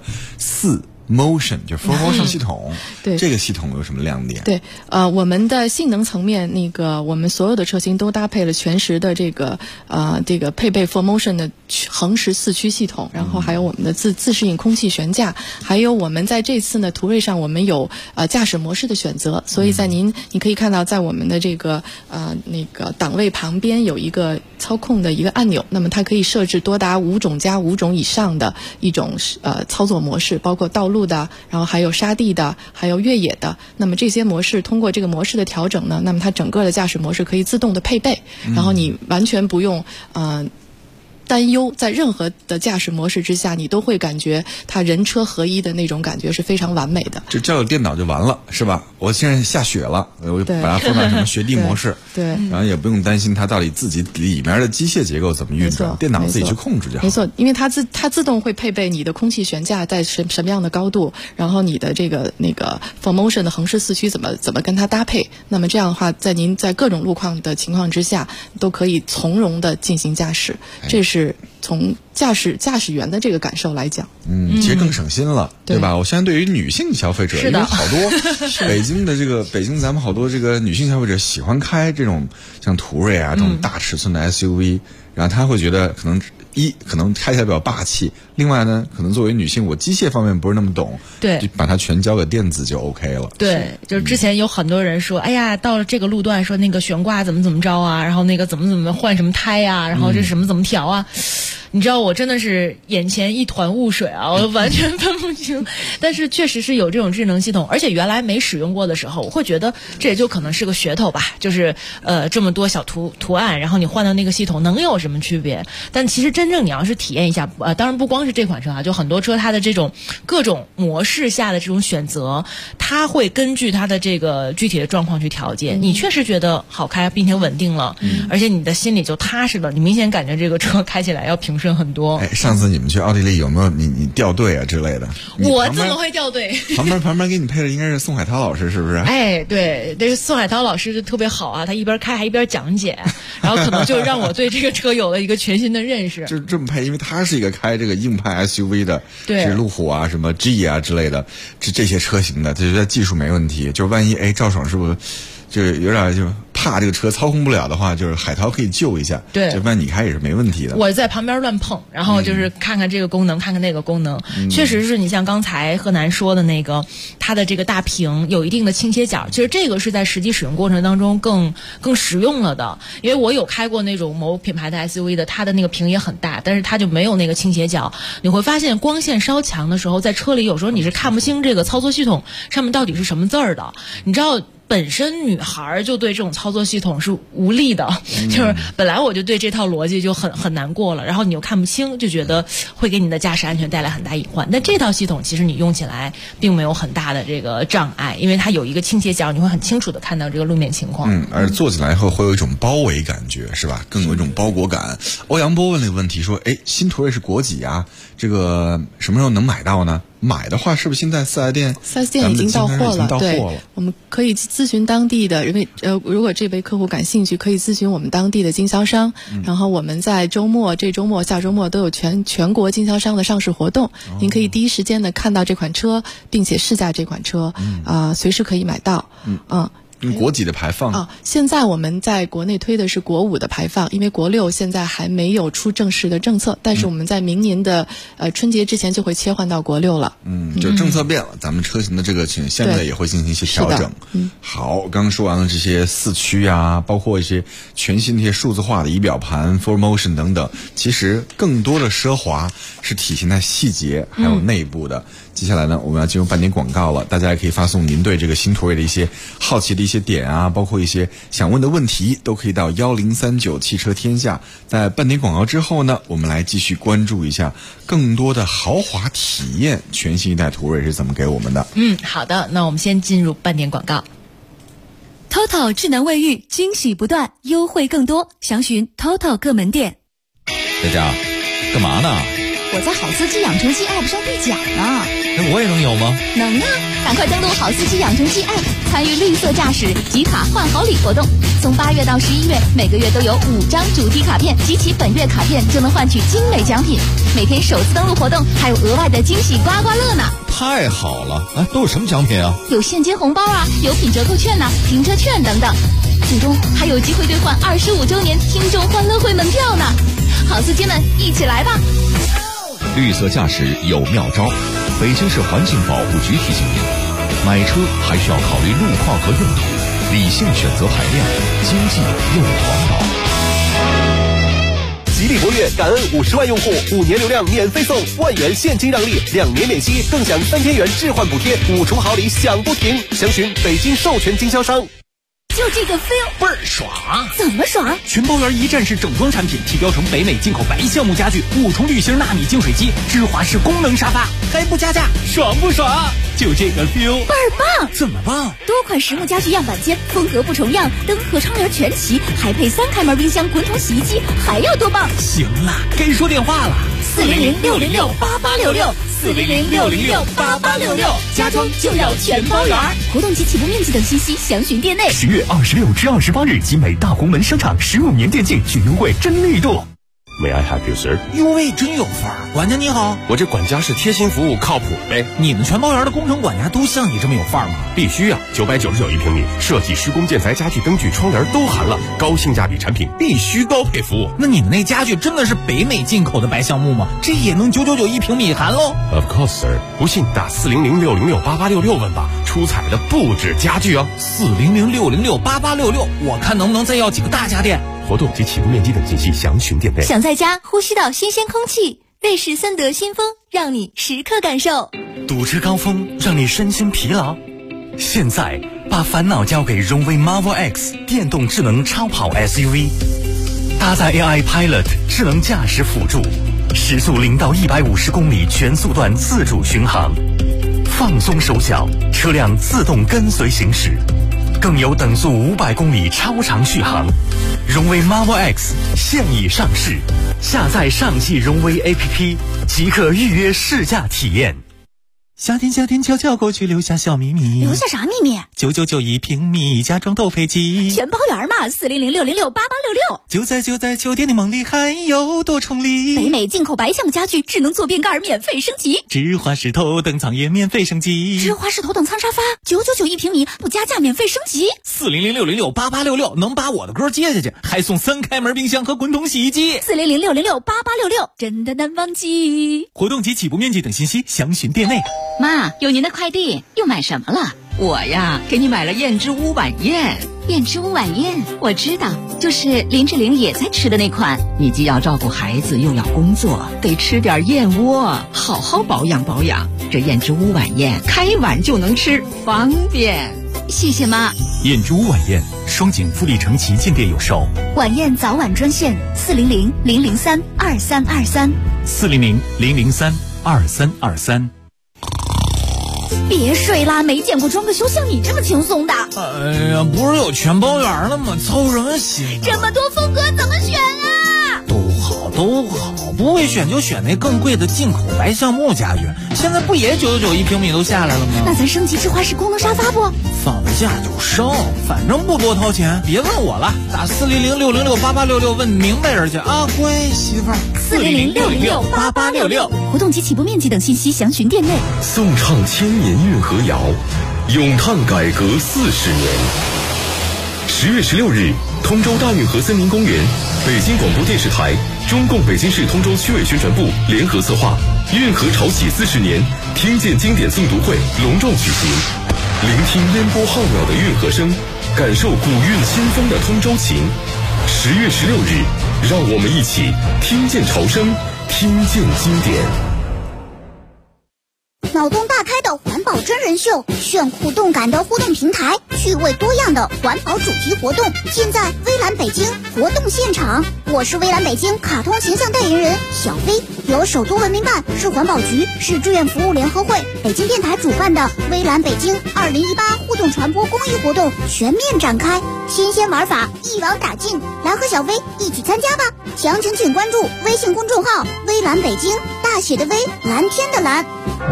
Speaker 5: 4Motion， 就是 4Motion 系统。
Speaker 9: 对，
Speaker 5: 这个系统有什么亮点？
Speaker 9: 对，我们的性能层面，我们所有的车型都搭配了全时的这个配备 4Motion 的横时4驱系统，然后还有我们的自适应空气悬架，还有我们在这次呢途锐上我们有驾驶模式的选择，所以在你可以看到，在我们的这个档位旁边有一个操控的一个按钮，那么它可以设置多达5种加5种以上的一种操作模式，包括道路的，然后还有沙地的，还有越野的。那么这些模式通过这个模式的调整呢，那么它整个的驾驶模式可以自动的配备，然后你完全不用担忧，在任何的驾驶模式之下，你都会感觉它人车合一的那种感觉是非常完美的。
Speaker 5: 就叫电脑就完了，是吧？我现在下雪了，我就把它放到什么雪地模式，
Speaker 9: 对，
Speaker 5: 然后也不用担心它到底自己里面的机械结构怎么运转，电脑自己去控制就好。
Speaker 9: 没错，因为它自动会配备你的空气悬架在什么样的高度，然后你的4Motion 的横式4驱怎么跟它搭配，那么这样的话，在您在各种路况的情况之下，都可以从容的进行驾驶，这是从驾驶员的这个感受来讲，
Speaker 5: 其实更省心了，对吧？我相信对于女性消费者，因为好多北京咱们好多这个女性消费者喜欢开这种像途锐啊这种大尺寸的 SUV，然后她会觉得可能开起来比较霸气，另外呢，可能作为女性，我机械方面不是那么懂，
Speaker 4: 对，
Speaker 5: 就把它全交给电子就 OK 了。
Speaker 4: 对，就是之前有很多人说，哎呀，到了这个路段说那个悬挂怎么着啊，然后那个怎么换什么胎呀，然后这什么怎么调啊。你知道我真的是眼前一团雾水啊，我完全分不清。但是确实是有这种智能系统，而且原来没使用过的时候，我会觉得这也就可能是个噱头吧，就是这么多小图案，然后你换到那个系统能有什么区别？但其实真正你要是体验一下，当然不光是这款车啊，就很多车它的这种各种模式下的这种选择，它会根据它的这个具体的状况去调节。你确实觉得好开并且稳定了，而且你的心里就踏实了，你明显感觉这个车开起来要平顺很多。
Speaker 5: 上次你们去奥地利有没有你掉队啊之类的？
Speaker 4: 我怎么会掉队？
Speaker 5: 旁边给你配的应该是宋海涛老师，是不是？
Speaker 4: 哎，对，这个宋海涛老师特别好啊，他一边开还一边讲解，然后可能就让我对这个车有了一个全新的认识。
Speaker 5: 就这么配，因为他是一个开这个硬派 SUV 的，
Speaker 4: 对，
Speaker 5: 是路虎啊、什么 G 啊之类的，这些车型的，他觉得技术没问题。就万一赵爽是不是就有点就怕这个车操控不了的话，就是海涛可以救一下，
Speaker 4: 对，
Speaker 5: 这不然你开也是没问题的。
Speaker 4: 我在旁边乱碰，然后就是看看这个功能，看看那个功能，确实是你像刚才贺南说的那个，它的这个大屏有一定的倾斜角，其实这个是在实际使用过程当中更实用了的。因为我有开过那种某品牌的 SUV 的，它的那个屏也很大，但是它就没有那个倾斜角。你会发现光线稍强的时候，在车里有时候你是看不清这个操作系统上面到底是什么字儿的。你知道本身女孩就对这种操作系统是无力的，就是本来我就对这套逻辑就很难过了，然后你又看不清，就觉得会给你的驾驶安全带来很大隐患。但这套系统其实你用起来并没有很大的这个障碍，因为它有一个倾斜角，你会很清楚的看到这个路面情况。
Speaker 5: 而坐起来后会有一种包围感觉，是吧？更有一种包裹感。欧阳波问了一个问题，说：“新途锐是国几啊？这个什么时候能买到呢？买的话，是不是现在4S店
Speaker 9: 已经到货了？对，我们可以咨询当地的，因为如果这位客户感兴趣，可以咨询我们当地的经销商。然后我们在这周末、下周末都有全国经销商的上市活动，您可以第一时间的看到这款车，并且试驾这款车，随时可以买到。
Speaker 5: 国几的排放
Speaker 9: 现在我们在国内推的是国5的排放，因为国6现在还没有出正式的政策，但是我们在明年的春节之前就会切换到国6了。
Speaker 5: 就政策变了，咱们车型的这个现在也会进行一些调整。好，刚刚说完了这些4驱啊，包括一些全新的一些数字化的仪表盘 Full Motion 等等，其实更多的奢华是体现在细节还有内部的。接下来呢，我们要进入半点广告了，大家也可以发送您对这个新途锐的一些好奇的一些点啊，包括一些想问的问题，都可以到1039汽车天下。在半点广告之后呢，我们来继续关注一下更多的豪华体验，全新一代途锐是怎么给我们的。
Speaker 4: 好的，那我们先进入半点广告。
Speaker 11: TOTO 智能卫浴惊喜不断，优惠更多，详询 TOTO 各门店。
Speaker 12: 佳佳，干嘛呢？
Speaker 13: 我在好司机养成记 App 上兑奖呢。
Speaker 12: 那我也能有吗？
Speaker 13: 能啊！赶快登录好司机养成记 App， 参与绿色驾驶集卡换好礼活动。从8月到11月，每个月都有5张主题卡片，集齐本月卡片就能换取精美奖品。每天首次登录活动还有额外的惊喜刮刮乐呢！
Speaker 12: 太好了！都有什么奖品啊？
Speaker 13: 有现金红包啊，有品折扣券啊，停车券等等。最终还有机会兑换25周年听众欢乐会门票呢！好司机们，一起来吧！
Speaker 3: 绿色驾驶有妙招，北京市环境保护局提醒您：买车还需要考虑路况和用途，理性选择排量，经济又环保。
Speaker 14: 吉利博越感恩50万用户，5年流量免费送，1万元现金让利，2年免息，更享3千元置换补贴，5重好礼享不停。详询北京授权经销商。
Speaker 13: 就这个 feel
Speaker 15: 倍儿爽！
Speaker 13: 怎么爽？
Speaker 15: 全包圆一站式整装产品，提标成北美进口白橡木家具，5重滤芯纳米净水机，芝华士功能沙发，还不加价，爽不爽？就这个 feel
Speaker 13: 倍儿棒！
Speaker 15: 怎么棒？
Speaker 13: 多款实木家具样板间，风格不重样，灯和窗帘全齐，还配3开门冰箱、滚筒洗衣机，还要多棒？
Speaker 15: 行了，该说电话了
Speaker 13: ，400-606-8866，400-606-8866，家装就要全包圆。活动及起步面积等信息详询店内。
Speaker 3: 10月26至28日，集美大红门商场15年电竞举优惠真力度。May I help you, sir？
Speaker 15: 哟喂，真有范儿！管家你好，
Speaker 16: 我这管家是贴心服务，靠谱呗。
Speaker 15: 你们全包圆的工程管家都像你这么有范儿吗？
Speaker 16: 必须啊！999一平米，设计、施工、建材、家具、灯具、窗帘都含了，高性价比产品，必须高配服务。
Speaker 15: 那你们那家具真的是北美进口的白橡木吗？这也能999一平米含喽
Speaker 16: ？Of course, sir。不信打400-606-8866问吧，出彩的不止家具哦。
Speaker 15: 400-606-8866，我看能不能再要几个大家电。
Speaker 16: 活动及起步面积等信息详询店内。
Speaker 11: 想在家呼吸到新鲜空气，瑞士森德新风让你时刻感受。
Speaker 17: 堵车高峰让你身心疲劳，现在把烦恼交给荣威 Marvel X 电动智能超跑 SUV， 搭载 AI Pilot 智能驾驶辅助，时速0到150公里全速段自主巡航，放松手脚，车辆自动跟随行驶，更有等速500公里超长续航。荣威 Marvel X 现已上市，下载上汽荣威 APP 即可预约试驾体验。
Speaker 15: 夏天夏天悄悄过去，留下小秘密。
Speaker 11: 留下啥秘密
Speaker 15: ？9991平米，家装都配齐，
Speaker 11: 全包圆嘛，400-606-8866。
Speaker 15: 就在秋天的梦里，还有多重礼。
Speaker 11: 北美进口白橡木家具，智能坐便盖免费升级，
Speaker 15: 芝华士头等舱也免费升级，
Speaker 11: 芝华士头等舱沙发9991平米，不加价免费升级。
Speaker 15: 400-606-8866能把我的歌接下去，还送3开门冰箱和滚筒洗衣机。
Speaker 11: 400-606-8866真的难忘记。
Speaker 15: 活动及起步面积等信息详询店内。
Speaker 1: 妈，有您的快递，又买什么了？
Speaker 18: 我呀，给你买了燕之屋晚宴。
Speaker 1: 燕之屋晚宴，我知道，就是林志玲也在吃的那款。
Speaker 18: 你既要照顾孩子，又要工作，得吃点燕窝，好好保养保养。这燕之屋晚宴，开碗就能吃，方便。
Speaker 1: 谢谢妈。
Speaker 15: 燕之屋晚宴，双井富力城旗舰店有售。
Speaker 11: 晚宴早晚专线400-003-2323。
Speaker 15: 400-003-2323。
Speaker 11: 别睡啦，没见过装个修像你这么轻松的。
Speaker 15: 哎呀，不是有全包圆了吗？操什么心？
Speaker 11: 这么多风格怎么选啊？
Speaker 15: 都好，不会选就选那更贵的进口白橡木家具。现在不也9991平米都下来了吗？
Speaker 11: 那咱升级芝华士功能沙发不？
Speaker 15: 放了假就升，反正不多掏钱。别问我了，打400-606-8866问明白人去啊，乖媳妇儿。
Speaker 11: 400-606-8866活动及起步面积等信息详询店内。
Speaker 16: 颂唱千年运河谣，咏叹改革40年。10月16日，通州大运河森林公园，北京广播电视台、中共北京市通州区委宣传部联合策划运河潮起40年听见经典诵读会隆重举行，聆听烟波浩渺的运河声，感受古韵新风的通州情。10月16日，让我们一起听见潮声，听见经典。
Speaker 19: 脑洞大开的环保真人秀，炫酷动感的互动平台，趣味多样的环保主题活动，现在微蓝北京活动现场。我是微蓝北京卡通形象代言人小飞，由首都文明办、市环保局、市志愿服务联合会、北京电台主办的微蓝北京2018互动传播公益活动全面展开，新鲜玩法一网打尽，来和小飞一起参加吧！详情请关注微信公众号微蓝北京，大写的微，蓝天的蓝。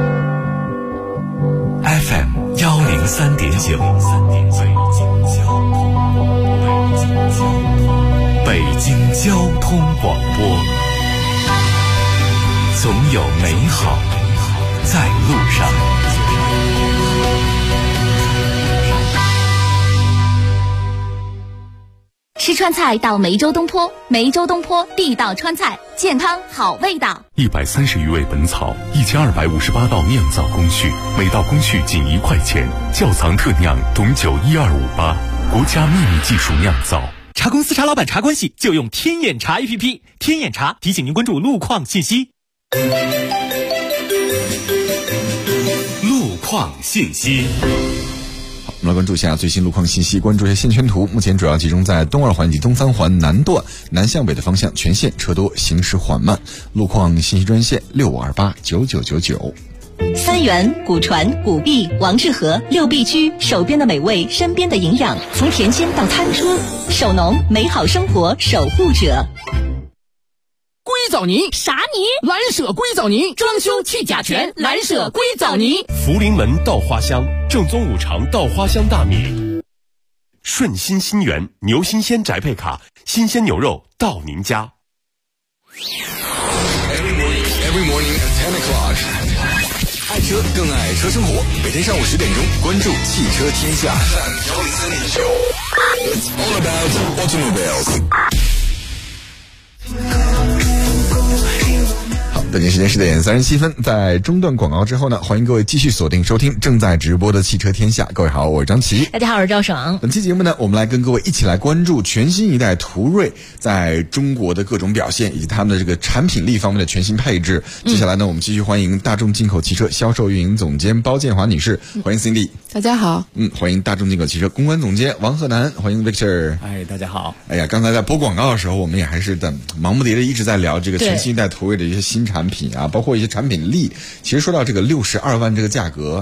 Speaker 17: FM 103.9，北京交通广播，总有美好在路上。
Speaker 1: 吃川菜到梅州东坡，梅州东坡地道川菜，健康好味道。
Speaker 3: 130余味本草，1258道酿造工序，每道工序仅1块钱。窖藏特酿董酒12588，国家秘密技术酿造。
Speaker 15: 茶公司茶老板茶关系就用天眼茶 APP， 天眼茶提醒您关注路况信息。
Speaker 3: 路况信息。
Speaker 5: 我们来关注一下最新路况信息，关注一下线圈图。目前主要集中在东2环及东3环南段南向北的方向，全线车多，行驶缓慢。路况信息专线65289999。
Speaker 1: 三元、古传、古壁、王致和6必居，手边的美味，身边的营养，从田间到餐桌，手农美好生活守护者。
Speaker 20: 硅藻泥
Speaker 1: 啥泥？
Speaker 20: 蓝舍硅藻泥，装修去甲醛，蓝舍硅藻泥。
Speaker 16: 福临门稻花香，正宗5常稻花香大米。顺心新源牛新鲜宅配卡，新鲜牛肉到您家。
Speaker 2: Every morning at 10 o'clock， 爱车更爱车生活。每天上午10点钟，关注汽车天下。It's all about automobiles。
Speaker 5: 北京时间10点37分，在中段广告之后呢，欢迎各位继续锁定收听正在直播的汽车天下。各位好，我是张琪。
Speaker 4: 大家好，我是赵爽。
Speaker 5: 本期节目呢，我们来跟各位一起来关注全新一代途锐在中国的各种表现，以及他们的这个产品力方面的全新配置。接下来呢，我们继续欢迎大众进口汽车销售运营总监包建华女士，欢迎 Cindy。
Speaker 9: 大家好。
Speaker 5: 欢迎大众进口汽车公关总监王鹤南，欢迎 Victor。
Speaker 10: 大家好。
Speaker 5: 哎呀，刚才在播广告的时候，我们也还是忙不迭的一直在聊这个全新一代途锐的一些新产品啊，包括一些产品力。其实说到这个62万这个价格，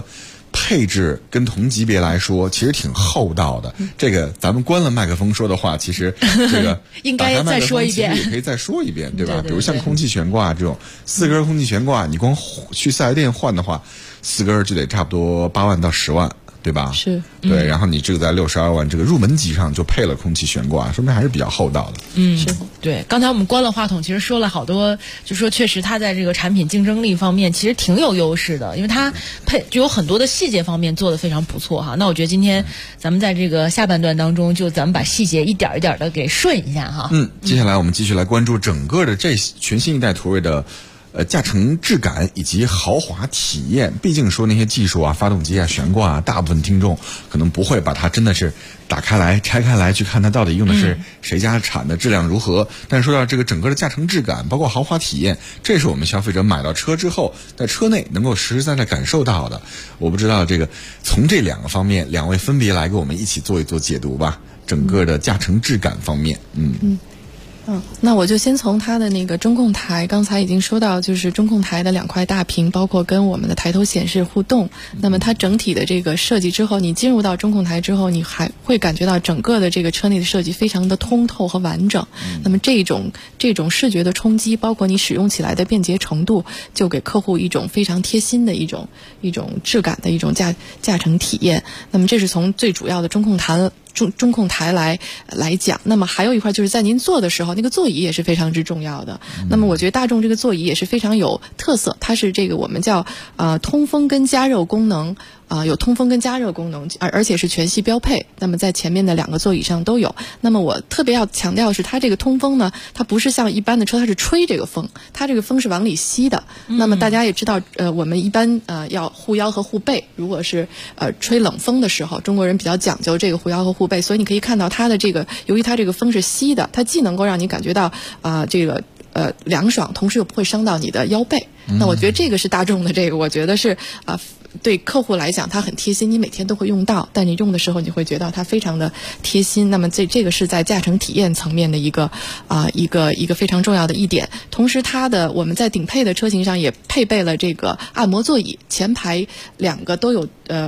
Speaker 5: 配置跟同级别来说，其实挺厚道的。这个咱们关了麦克风说的话，其实这个
Speaker 4: 应该再说一遍，
Speaker 5: 也可以再说一遍，对吧？比如像空气悬挂这种4根空气悬挂，你光去4S店换的话，4根就得差不多8万到10万。对吧？
Speaker 9: 是，
Speaker 5: 对，然后你这个在62万这个入门级上就配了空气悬挂，说明还是比较厚道的。
Speaker 4: 是，对。刚才我们关了话筒，其实说了好多，就说确实它在这个产品竞争力方面其实挺有优势的，因为它就有很多的细节方面做得非常不错哈。那我觉得今天咱们在这个下半段当中，就咱们把细节一点一点的给顺一下哈。
Speaker 5: 接下来我们继续来关注整个的这全新一代途锐的。驾乘质感以及豪华体验，毕竟说那些技术啊、发动机啊、悬挂啊，大部分听众可能不会把它真的是打开来、拆开来去看它到底用的是谁家产的质量如何。但是说到这个整个的驾乘质感，包括豪华体验，这是我们消费者买到车之后，在车内能够实实在在感受到的。我不知道这个从这2个方面，2位分别来给我们一起做一做解读吧。整个的驾乘质感方面，
Speaker 9: 那我就先从它的那个中控台，刚才已经说到，就是中控台的2块大屏，包括跟我们的抬头显示互动。那么它整体的这个设计之后，你进入到中控台之后，你还会感觉到整个的这个车内的设计非常的通透和完整。那么这种视觉的冲击，包括你使用起来的便捷程度，就给客户一种非常贴心的一种质感的一种驾乘体验。那么这是从最主要的中控台来讲。那么还有一块就是在您坐的时候，那个座椅也是非常之重要的。那么我觉得大众这个座椅也是非常有特色，它是这个我们叫通风跟加热功能。有通风跟加热功能，而且是全系标配。那么在前面的2个座椅上都有。那么我特别要强调的是，它这个通风呢，它不是像一般的车，它是吹这个风，它这个风是往里吸的。那么大家也知道，我们一般要护腰和护背。如果是吹冷风的时候，中国人比较讲究这个护腰和护背，所以你可以看到它的这个，由于它这个风是吸的，它既能够让你感觉到这个凉爽，同时又不会伤到你的腰背。那我觉得这个是大众的这个，我觉得是对客户来讲它很贴心，你每天都会用到，但你用的时候你会觉得它非常的贴心。那么这个是在驾乘体验层面的一个非常重要的一点。同时我们在顶配的车型上也配备了这个按摩座椅，前排2个都有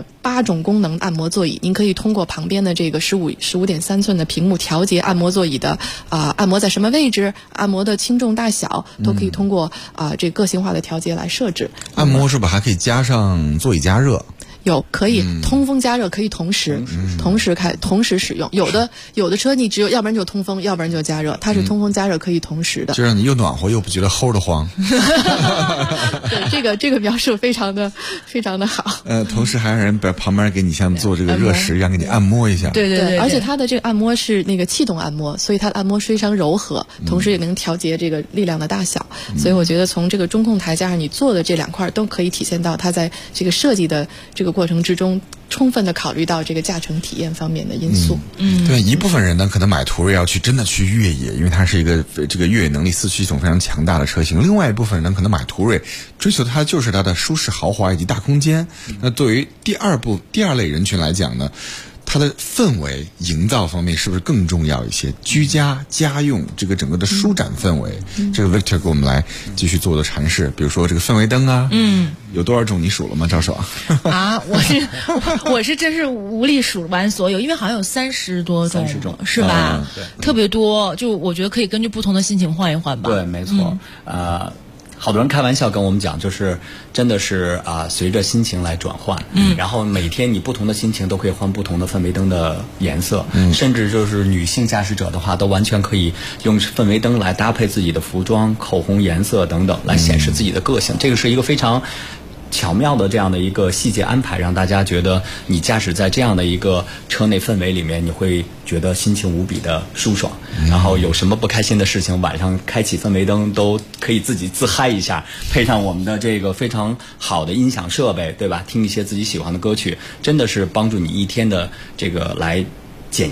Speaker 9: 8种功能按摩座椅，您可以通过旁边的这个15.3寸的屏幕调节按摩座椅的按摩在什么位置，按摩的轻重大小都可以通过这个性化的调节来设置。
Speaker 5: 按摩是不是还可以加上座椅加热？
Speaker 9: 有，可以通风加热，可以同时使用。有的车你只有要不然就通风，要不然就加热，它是通风加热可以同时的，
Speaker 5: 就让你又暖和又不觉得齁得慌。
Speaker 9: 对，这个描述非常的好。
Speaker 5: 同时还让人在旁边给你像做这个热食一样给你按摩一下。
Speaker 9: 对，而且它的这个按摩是那个气动按摩，所以它的按摩非常柔和，同时也能调节这个力量的大小。所以我觉得从这个中控台加上你做的这2块都可以体现到它在这个设计的这个过程之中充分的考虑到这个驾乘体验方面的因素。
Speaker 5: 对，一部分人呢可能买途锐要真的去越野，因为它是一个这个越野能力4驱系统非常强大的车型。另外一部分人呢可能买途锐追求它就是它的舒适豪华以及大空间。那对于第二类人群来讲呢，它的氛围营造方面是不是更重要一些？居家家用这个整个的舒展氛围，这个 Victor 给我们来继续做的阐释。比如说这个氛围灯啊，有多少种你数了吗？赵爽
Speaker 4: 我是真是无力数完所有，因为好像有30多种是吧？
Speaker 10: 对，
Speaker 4: 特别多。就我觉得可以根据不同的心情换一换吧。
Speaker 10: 对，没错。好多人开玩笑跟我们讲，就是真的是随着心情来转换。然后每天你不同的心情都可以换不同的氛围灯的颜色。甚至就是女性驾驶者的话，都完全可以用氛围灯来搭配自己的服装、口红颜色等等，来显示自己的个性。这个是一个非常巧妙的这样的一个细节安排，让大家觉得你驾驶在这样的一个车内氛围里面，你会觉得心情无比的舒爽。然后有什么不开心的事情，晚上开启氛围灯都可以自己自嗨一下，配上我们的这个非常好的音响设备，对吧？听一些自己喜欢的歌曲，真的是帮助你一天的这个来减压。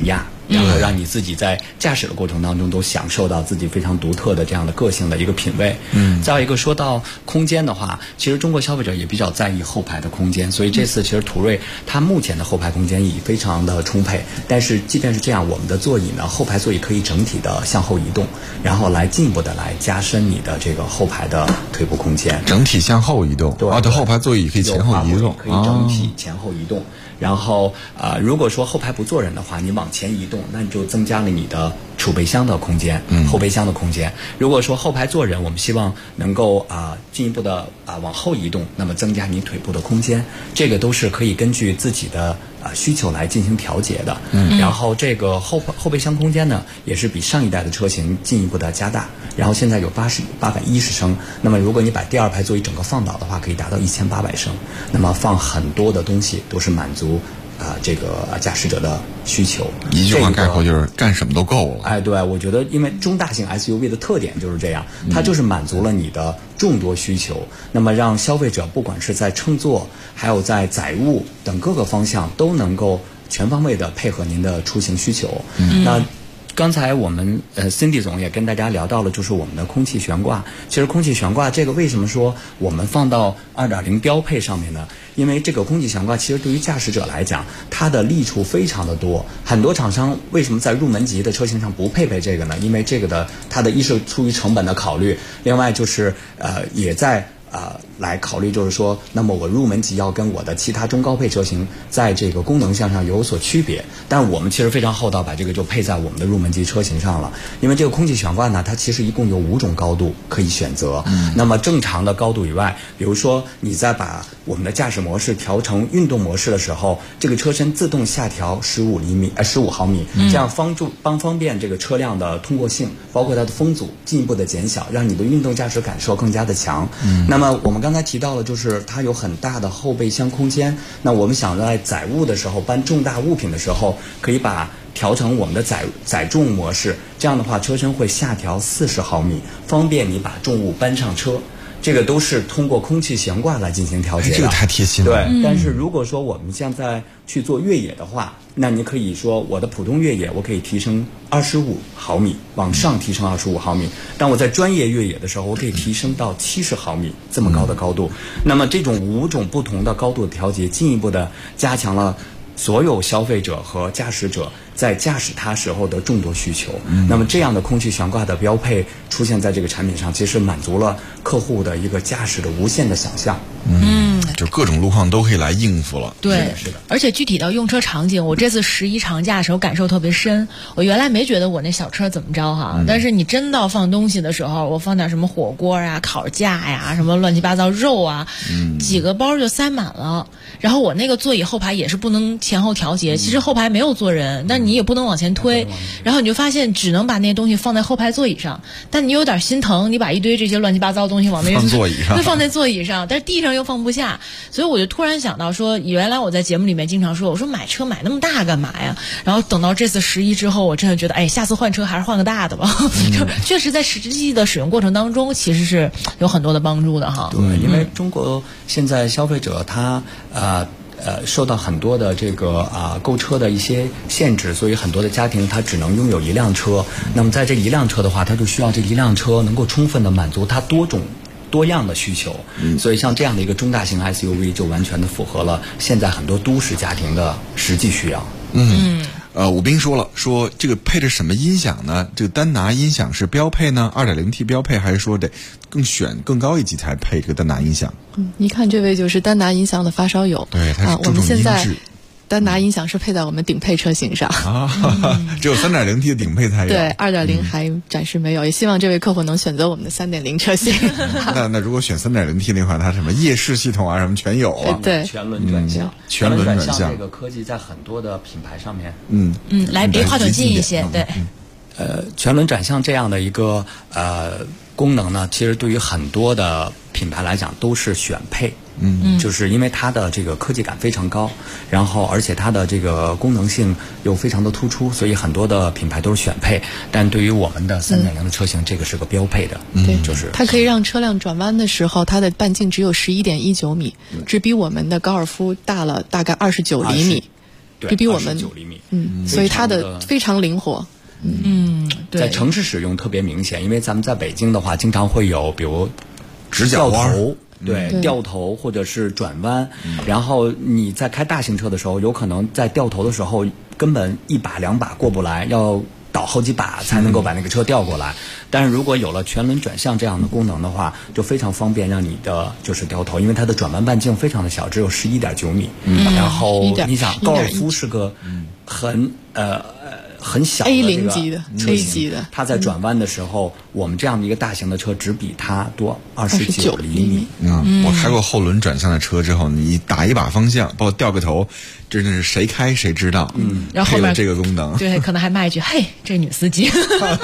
Speaker 10: 然后让你自己在驾驶的过程当中都享受到自己非常独特的这样的个性的一个品味。再有一个说到空间的话，其实中国消费者也比较在意后排的空间，所以这次其实途锐它目前的后排空间已非常的充沛，但是即便是这样，我们的座椅呢，后排座椅可以整体的向后移动，然后来进一步的来加深你的这个后排的腿部空间。
Speaker 5: 整体向后移动，对，后排座椅可以前后移动，
Speaker 10: 可以整体前后移动。然后如果说后排不坐人的话，你往前移动，那你就增加了你的储备箱的空间，后备箱的空间。如果说后排坐人，我们希望能够进一步的往后移动，那么增加你腿部的空间，这个都是可以根据自己的需求来进行调节的。然后这个后备箱空间呢，也是比上一代的车型进一步的加大，然后现在有810升，那么如果你把第二排座椅整个放倒的话，可以达到1800升，那么放很多的东西都是满足这个驾驶者的需求。
Speaker 5: 一句话概括就是干什么都够了。
Speaker 10: 哎，对，我觉得因为中大型 SUV 的特点就是这样，它就是满足了你的众多需求，那么让消费者不管是在乘坐还有在载物等各个方向都能够全方位的配合您的出行需求。那刚才我们Cindy 总也跟大家聊到了，就是我们的空气悬挂。其实空气悬挂这个为什么说我们放到 2.0 标配上面呢？因为这个空气悬挂其实对于驾驶者来讲，它的利处非常的多。很多厂商为什么在入门级的车型上不配备这个呢？因为这个它的一是出于成本的考虑，另外就是也在来考虑，就是说，那么我入门级要跟我的其他中高配车型在这个功能项上有所区别，但我们其实非常厚道，把这个就配在我们的入门级车型上了。因为这个空气悬挂呢，它其实一共有5种高度可以选择。那么正常的高度以外，比如说你在把我们的驾驶模式调成运动模式的时候，这个车身自动下调15毫米，这样方便这个车辆的通过性，包括它的风阻进一步的减小，让你的运动驾驶感受更加的强。那么我们刚才提到了，就是它有很大的后备箱空间。那我们想在载物的时候，搬重大物品的时候，可以把调成我们的载重模式，这样的话车身会下调40毫米，方便你把重物搬上车。这个都是通过空气悬挂来进行调节的。
Speaker 5: 这个太贴心了。
Speaker 10: 对，但是如果说我们现在去做越野的话，那你可以说我的普通越野我可以提升25毫米，往上提升25毫米，但我在专业越野的时候，我可以提升到70毫米这么高的高度。那么这种5种不同的高度的调节，进一步的加强了所有消费者和驾驶者在驾驶它时候的众多需求。那么这样的空气悬挂的标配出现在这个产品上，其实满足了客户的一个驾驶的无限的想象。
Speaker 5: 就各种路况都可以来应付了。
Speaker 4: 对，
Speaker 10: 是的。
Speaker 4: 而且具体到用车场景，我这次11长假的时候感受特别深。我原来没觉得我那小车怎么着哈，但是你真到放东西的时候，我放点什么火锅啊、烤架呀、什么乱七八糟肉啊，几个包就塞满了。然后我那个座椅后排也是不能前后调节，其实后排没有坐人，但你也不能往前推，然后你就发现只能把那些东西放在后排座椅上，但你有点心疼，你把一堆这些乱七八糟的东西往那
Speaker 5: 放座椅上，
Speaker 4: 就放在座椅上，但是地上又放不下，所以我就突然想到说，原来我在节目里面经常说，我说买车买那么大干嘛呀？然后等到这次11之后，我真的觉得，哎，下次换车还是换个大的吧。就确实在实际的使用过程当中，其实是有很多的帮助的哈。
Speaker 10: 对，因为中国现在消费者他受到很多的这个购车的一些限制，所以很多的家庭他只能拥有一辆车。那么在这一辆车的话，他就需要这一辆车能够充分的满足他多样的需求。所以像这样的一个中大型 SUV 就完全的符合了现在很多都市家庭的实际需要。
Speaker 5: 武斌说这个配着什么音响呢？这个丹拿音响是标配呢 2.0T 标配，还是说得更高一级才配这个丹拿音响？
Speaker 9: 你看这位就是丹拿音响的发烧友。
Speaker 5: 对，他是注重音质。
Speaker 9: 我们现在丹拿音响是配在我们顶配车型上
Speaker 5: 只有 3.0T 的顶配才有。
Speaker 9: 对，2.0还暂时没有，也希望这位客户能选择我们的3.0车型。
Speaker 5: 那如果选 3.0T 那款，它什么夜视系统啊什么全有啊。
Speaker 9: 对，
Speaker 10: 全轮转向。
Speaker 5: 全轮转向
Speaker 10: 这个科技在很多的品牌上面。
Speaker 4: 来离话筒近一些。对。
Speaker 10: 全轮转向这样的一个功能呢，其实对于很多的品牌来讲都是选配。就是因为它的这个科技感非常高，然后而且它的这个功能性又非常的突出，所以很多的品牌都是选配。但对于我们的3.0的车型，这个是个标配的。
Speaker 9: 对，
Speaker 10: 就是
Speaker 9: 它可以让车辆转弯的时候，它的半径只有11.19米，只比我们的高尔夫大了大概29厘米。 比我们
Speaker 10: 9厘米，
Speaker 9: 所以它的非常灵活。
Speaker 4: 对，
Speaker 10: 在城市使用特别明显，因为咱们在北京的话，经常会有比如
Speaker 5: 直角弯头。
Speaker 10: 对，掉头或者是转弯，然后你在开大型车的时候，有可能在掉头的时候根本1把2把过不来，要倒好几把才能够把那个车调过来。但是如果有了全轮转向这样的功能的话，就非常方便让你的就是掉头，因为它的转弯半径非常的小，只有11.9米。然后你想高尔夫是个很小的
Speaker 9: A0级的
Speaker 10: A 级的，它在转弯的时候，我们这样的一个大型的车只比它多29厘米。
Speaker 5: 我开过后轮转向的车之后，你打一把方向，包括掉个头，真的是谁开谁知道。
Speaker 4: 然后后面
Speaker 5: 这个功能，
Speaker 4: 对，可能还骂一句：“嘿，这女司机。”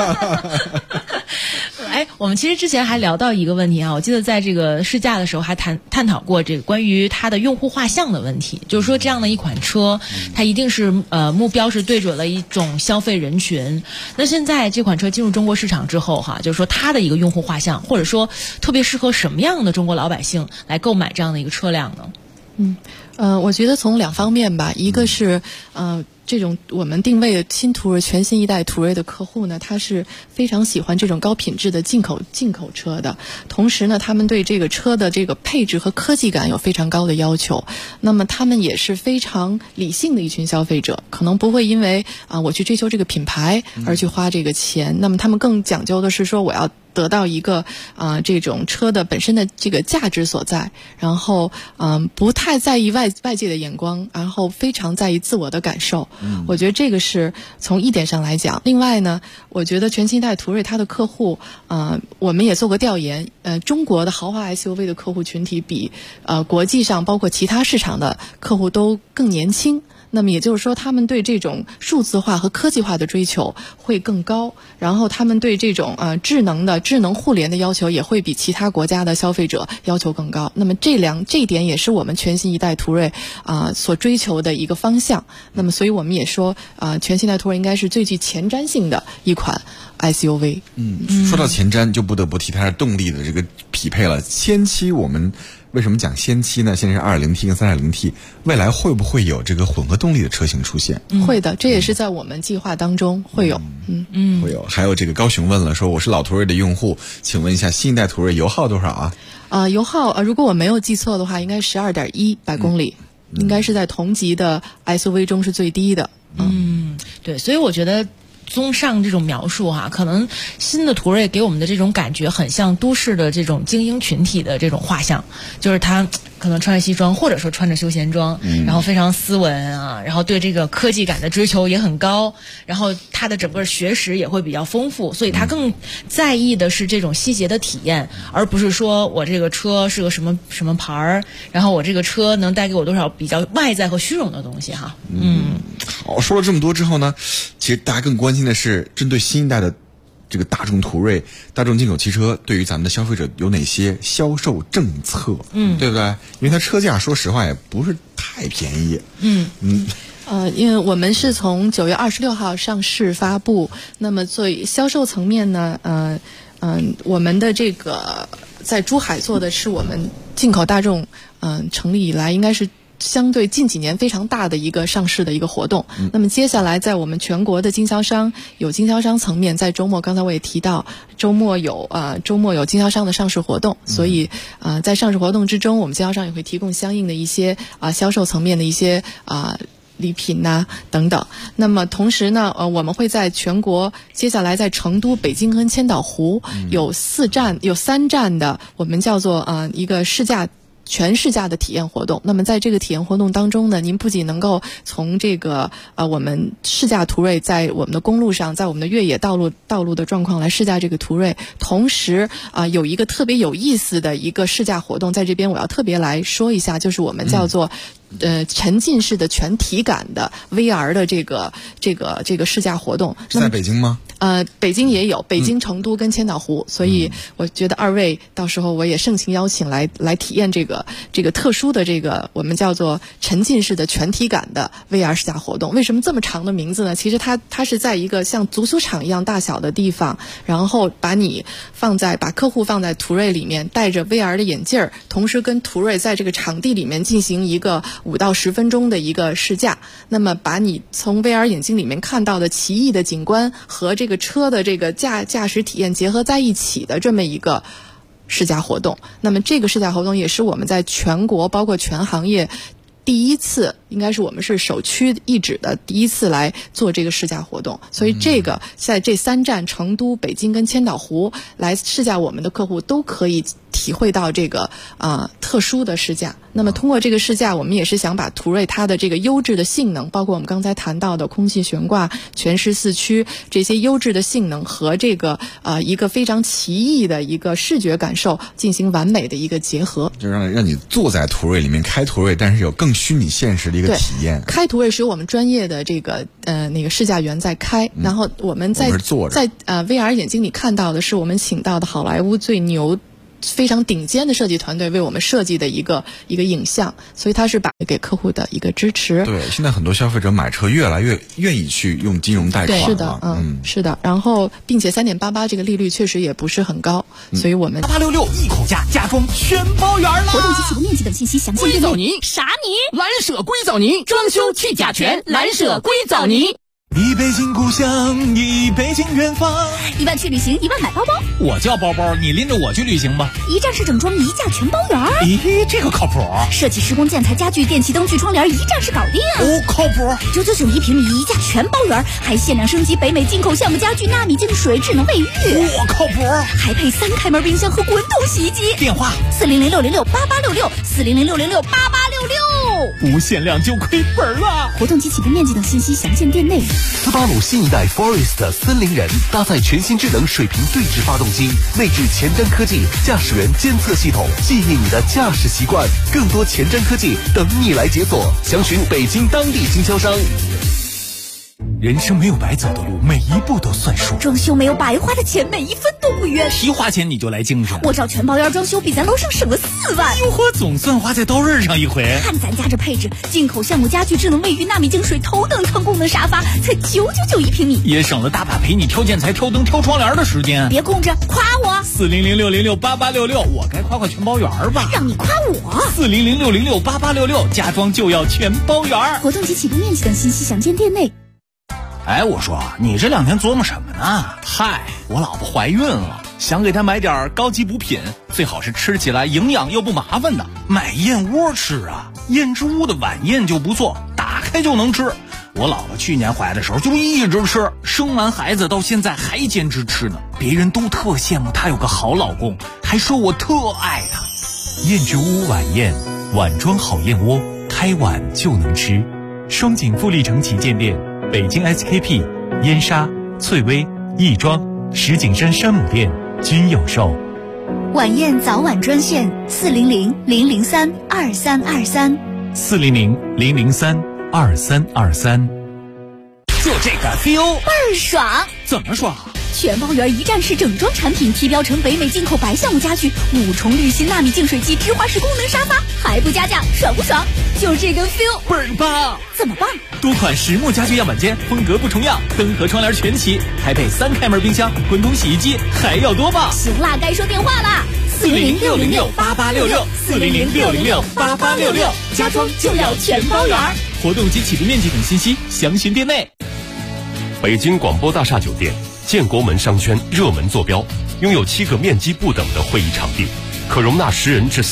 Speaker 4: 我们其实之前还聊到一个问题啊，我记得在这个试驾的时候还探讨过这个关于它的用户画像的问题，就是说这样的一款车，它一定是目标是对准了一种消费人群。那现在这款车进入中国市场之后哈，就是说它的一个用户画像，或者说特别适合什么样的中国老百姓来购买这样的一个车辆呢？
Speaker 9: 我觉得从2方面吧，一个是这种我们定位新途锐全新一代途锐的客户呢，他是非常喜欢这种高品质的进口车的，同时呢，他们对这个车的这个配置和科技感有非常高的要求。那么他们也是非常理性的一群消费者，可能不会因为我去追求这个品牌而去花这个钱。那么他们更讲究的是说，我要得到一个这种车的本身的这个价值所在，然后不太在意外界的眼光，然后非常在意自我的感受。我觉得这个是从一点上来讲。另外呢，我觉得全新一代途锐它的客户我们也做过调研，中国的豪华 SUV 的客户群体比国际上包括其他市场的客户都更年轻。那么也就是说，他们对这种数字化和科技化的追求会更高，然后他们对这种智能互联的要求也会比其他国家的消费者要求更高。那么这一点也是我们全新一代途锐所追求的一个方向。那么所以我们也说全新一代途锐应该是最具前瞻性的一款 SUV。
Speaker 5: 说到前瞻，就不得不提它的动力的这个匹配了。先期我们为什么讲先期呢？现在是 2.0T 跟 3.0T， 未来会不会有这个混合动力的车型出现？
Speaker 9: 会的，这也是在我们计划当中会有。
Speaker 5: 会有。还有这个高雄问了，说我是老途锐的用户，请问一下新一代途锐油耗多少啊？
Speaker 9: 油耗如果我没有记错的话，应该是12.1百公里，应该是在同级的 SUV 中是最低的。
Speaker 4: 对，所以我觉得综上这种描述可能新的途锐给我们的这种感觉很像都市的这种精英群体的这种画像，就是他可能穿着西装或者说穿着休闲装，然后非常斯文然后对这个科技感的追求也很高，然后他的整个学识也会比较丰富，所以他更在意的是这种细节的体验，而不是说我这个车是个什么什么牌儿，然后我这个车能带给我多少比较外在和虚荣的东西
Speaker 5: 好，说了这么多之后呢，其实大家更关心的是针对新一代的这个大众途锐、大众进口汽车，对于咱们的消费者有哪些销售政策？对不对？因为它车价说实话也不是太便宜。
Speaker 9: 因为我们是从9月26号上市发布，那么作为销售层面呢，我们的这个在珠海做的是我们进口大众成立以来应该是相对近几年非常大的一个上市的一个活动。那么接下来在我们全国的经销商有经销商层面，在周末刚才我也提到，周末有经销商的上市活动，所以在上市活动之中，我们经销商也会提供相应的一些销售层面的一些礼品等等。那么同时呢，我们会在全国接下来在成都、北京跟千岛湖有3站的我们叫做一个全试驾的体验活动。那么在这个体验活动当中呢，您不仅能够从这个我们试驾途锐在我们的公路上，在我们的越野道路的状况来试驾这个途锐，同时有一个特别有意思的一个试驾活动，在这边我要特别来说一下，就是我们叫做沉浸式的全体感的 VR 的这个试驾活动。
Speaker 5: 是在北京吗？
Speaker 9: 北京也有，北京、成都跟千岛湖，所以我觉得二位到时候我也盛情邀请来体验这个特殊的这个我们叫做沉浸式的全体感的 VR 试驾活动。为什么这么长的名字呢？其实它是在一个像足球场一样大小的地方，然后把客户放在途锐里面，戴着 VR 的眼镜儿，同时跟途锐在这个场地里面进行一个 5到10分钟的一个试驾，那么把你从 VR 眼镜里面看到的奇异的景观和这个车的这个驾驶体验结合在一起的这么一个试驾活动。那么这个试驾活动也是我们在全国包括全行业第一次，应该是我们是首屈一指的第一次来做这个试驾活动。所以这个在这3站成都、北京跟千岛湖来试驾，我们的客户都可以体会到这个特殊的试驾。那么通过这个试驾，我们也是想把途锐它的这个优质的性能，包括我们刚才谈到的空气悬挂、全时4驱这些优质的性能和这个一个非常奇异的一个视觉感受进行完美的一个结合，
Speaker 5: 就让你坐在途锐里面开途锐，但是有更虚拟现实的一个体验。
Speaker 9: 开途锐是由我们专业的这个那个试驾员在开，然后我们在VR 眼镜里看到的是我们请到的好莱坞最牛非常顶尖的设计团队为我们设计的一个影像，所以它是把给客户的一个支持。
Speaker 5: 对，现在很多消费者买车越来越愿意去用金融贷款了。
Speaker 9: 是的，是的。然后，并且3.88这个利率确实也不是很高，所以我们
Speaker 15: 8866一口价家装全包圆了。
Speaker 11: 活动及启动面积等信息详见
Speaker 20: 硅藻泥啥泥？蓝舍硅藻泥，装修去甲醛，蓝舍硅藻泥。
Speaker 15: 一北京故乡，一北京远方。
Speaker 11: 1万去旅行，1万买包包。
Speaker 15: 我叫包包，你拎着我去旅行吧。
Speaker 11: 一站式整装，一价全包圆。
Speaker 15: 咦，这个靠谱。
Speaker 11: 设计、施工、建材、家具、电器灯具、窗帘，一站式搞定。
Speaker 15: 哦，靠谱。
Speaker 11: 999一平米，一价全包圆，还限量升级北美进口橡木家具、纳米净水、智能卫浴。
Speaker 15: 我靠谱。
Speaker 11: 还配3开门冰箱和滚筒洗衣机。
Speaker 15: 电话
Speaker 11: 400-606-8866，400-606-8866。
Speaker 15: 不限量就亏本了。
Speaker 11: 活动及启动面积等信息详见店内。
Speaker 14: 斯巴鲁新一代 Forest 森林人搭载全新智能水平对置发动机，内置前瞻科技驾驶员监测系统，记忆你的驾驶习惯。更多前瞻科技等你来解锁，详询北京当地经销商。
Speaker 15: 人生没有白走的路，每一步都算数。
Speaker 11: 装修没有白花的钱，每一分都不冤。
Speaker 15: 提花钱你就来精神，
Speaker 11: 我找全包圆装修，比咱楼上省了4万。
Speaker 15: 哟呵，总算花在刀刃上一回。
Speaker 11: 看咱家这配置，进口橡木家具、智能卫浴、纳米净水、头等舱功能沙发，才999一平米，
Speaker 15: 也省了大把陪你挑建材、挑灯、挑窗帘的时间。
Speaker 11: 别空着，夸我。
Speaker 15: 400-606-8866，我该夸全包圆吧？
Speaker 11: 让你夸我。
Speaker 15: 400-606-8866，家装就要全包圆。
Speaker 11: 活动及启动面积等信息详见店内。
Speaker 15: 哎，我说你这2天琢磨什么呢？嗨，我老婆怀孕了，想给她买点高级补品，最好是吃起来营养又不麻烦的。买燕窝吃啊，燕之屋的晚宴就不错，打开就能吃。我老婆去年怀的时候就一直吃，生完孩子到现在还坚持吃呢。别人都特羡慕她有个好老公，还说我特爱她。燕之屋晚宴，碗装好燕窝，开碗就能吃。双井富力城旗舰店。北京 SKP、燕莎、翠微、亦庄、石景山山姆店均有售。
Speaker 11: 晚宴早晚专线400-003-2323。
Speaker 15: 400-003-2323。就这个 feel
Speaker 11: 倍儿爽。
Speaker 15: 怎么爽？
Speaker 11: 全包圆一站式整装产品，提标成北美进口白橡木家具，5重滤芯纳米净水机，芝华士功能沙发，还不加价，爽不爽？就这个 feel
Speaker 15: 倍儿棒。
Speaker 11: 怎么棒？
Speaker 15: 多款实木家具样板间，风格不重样，灯和窗帘全齐，还配3开门冰箱、滚筒洗衣机，还要多棒？
Speaker 11: 行啦，该说电话啦。
Speaker 15: 400-606-8866，400-606-8866，
Speaker 11: 家装就要全包圆。
Speaker 15: 活动及启动面积等信息详询店内。
Speaker 16: 北京广播大厦酒店，建国门商圈热门坐标，拥有7个面积不等的会议场地，可容纳10人至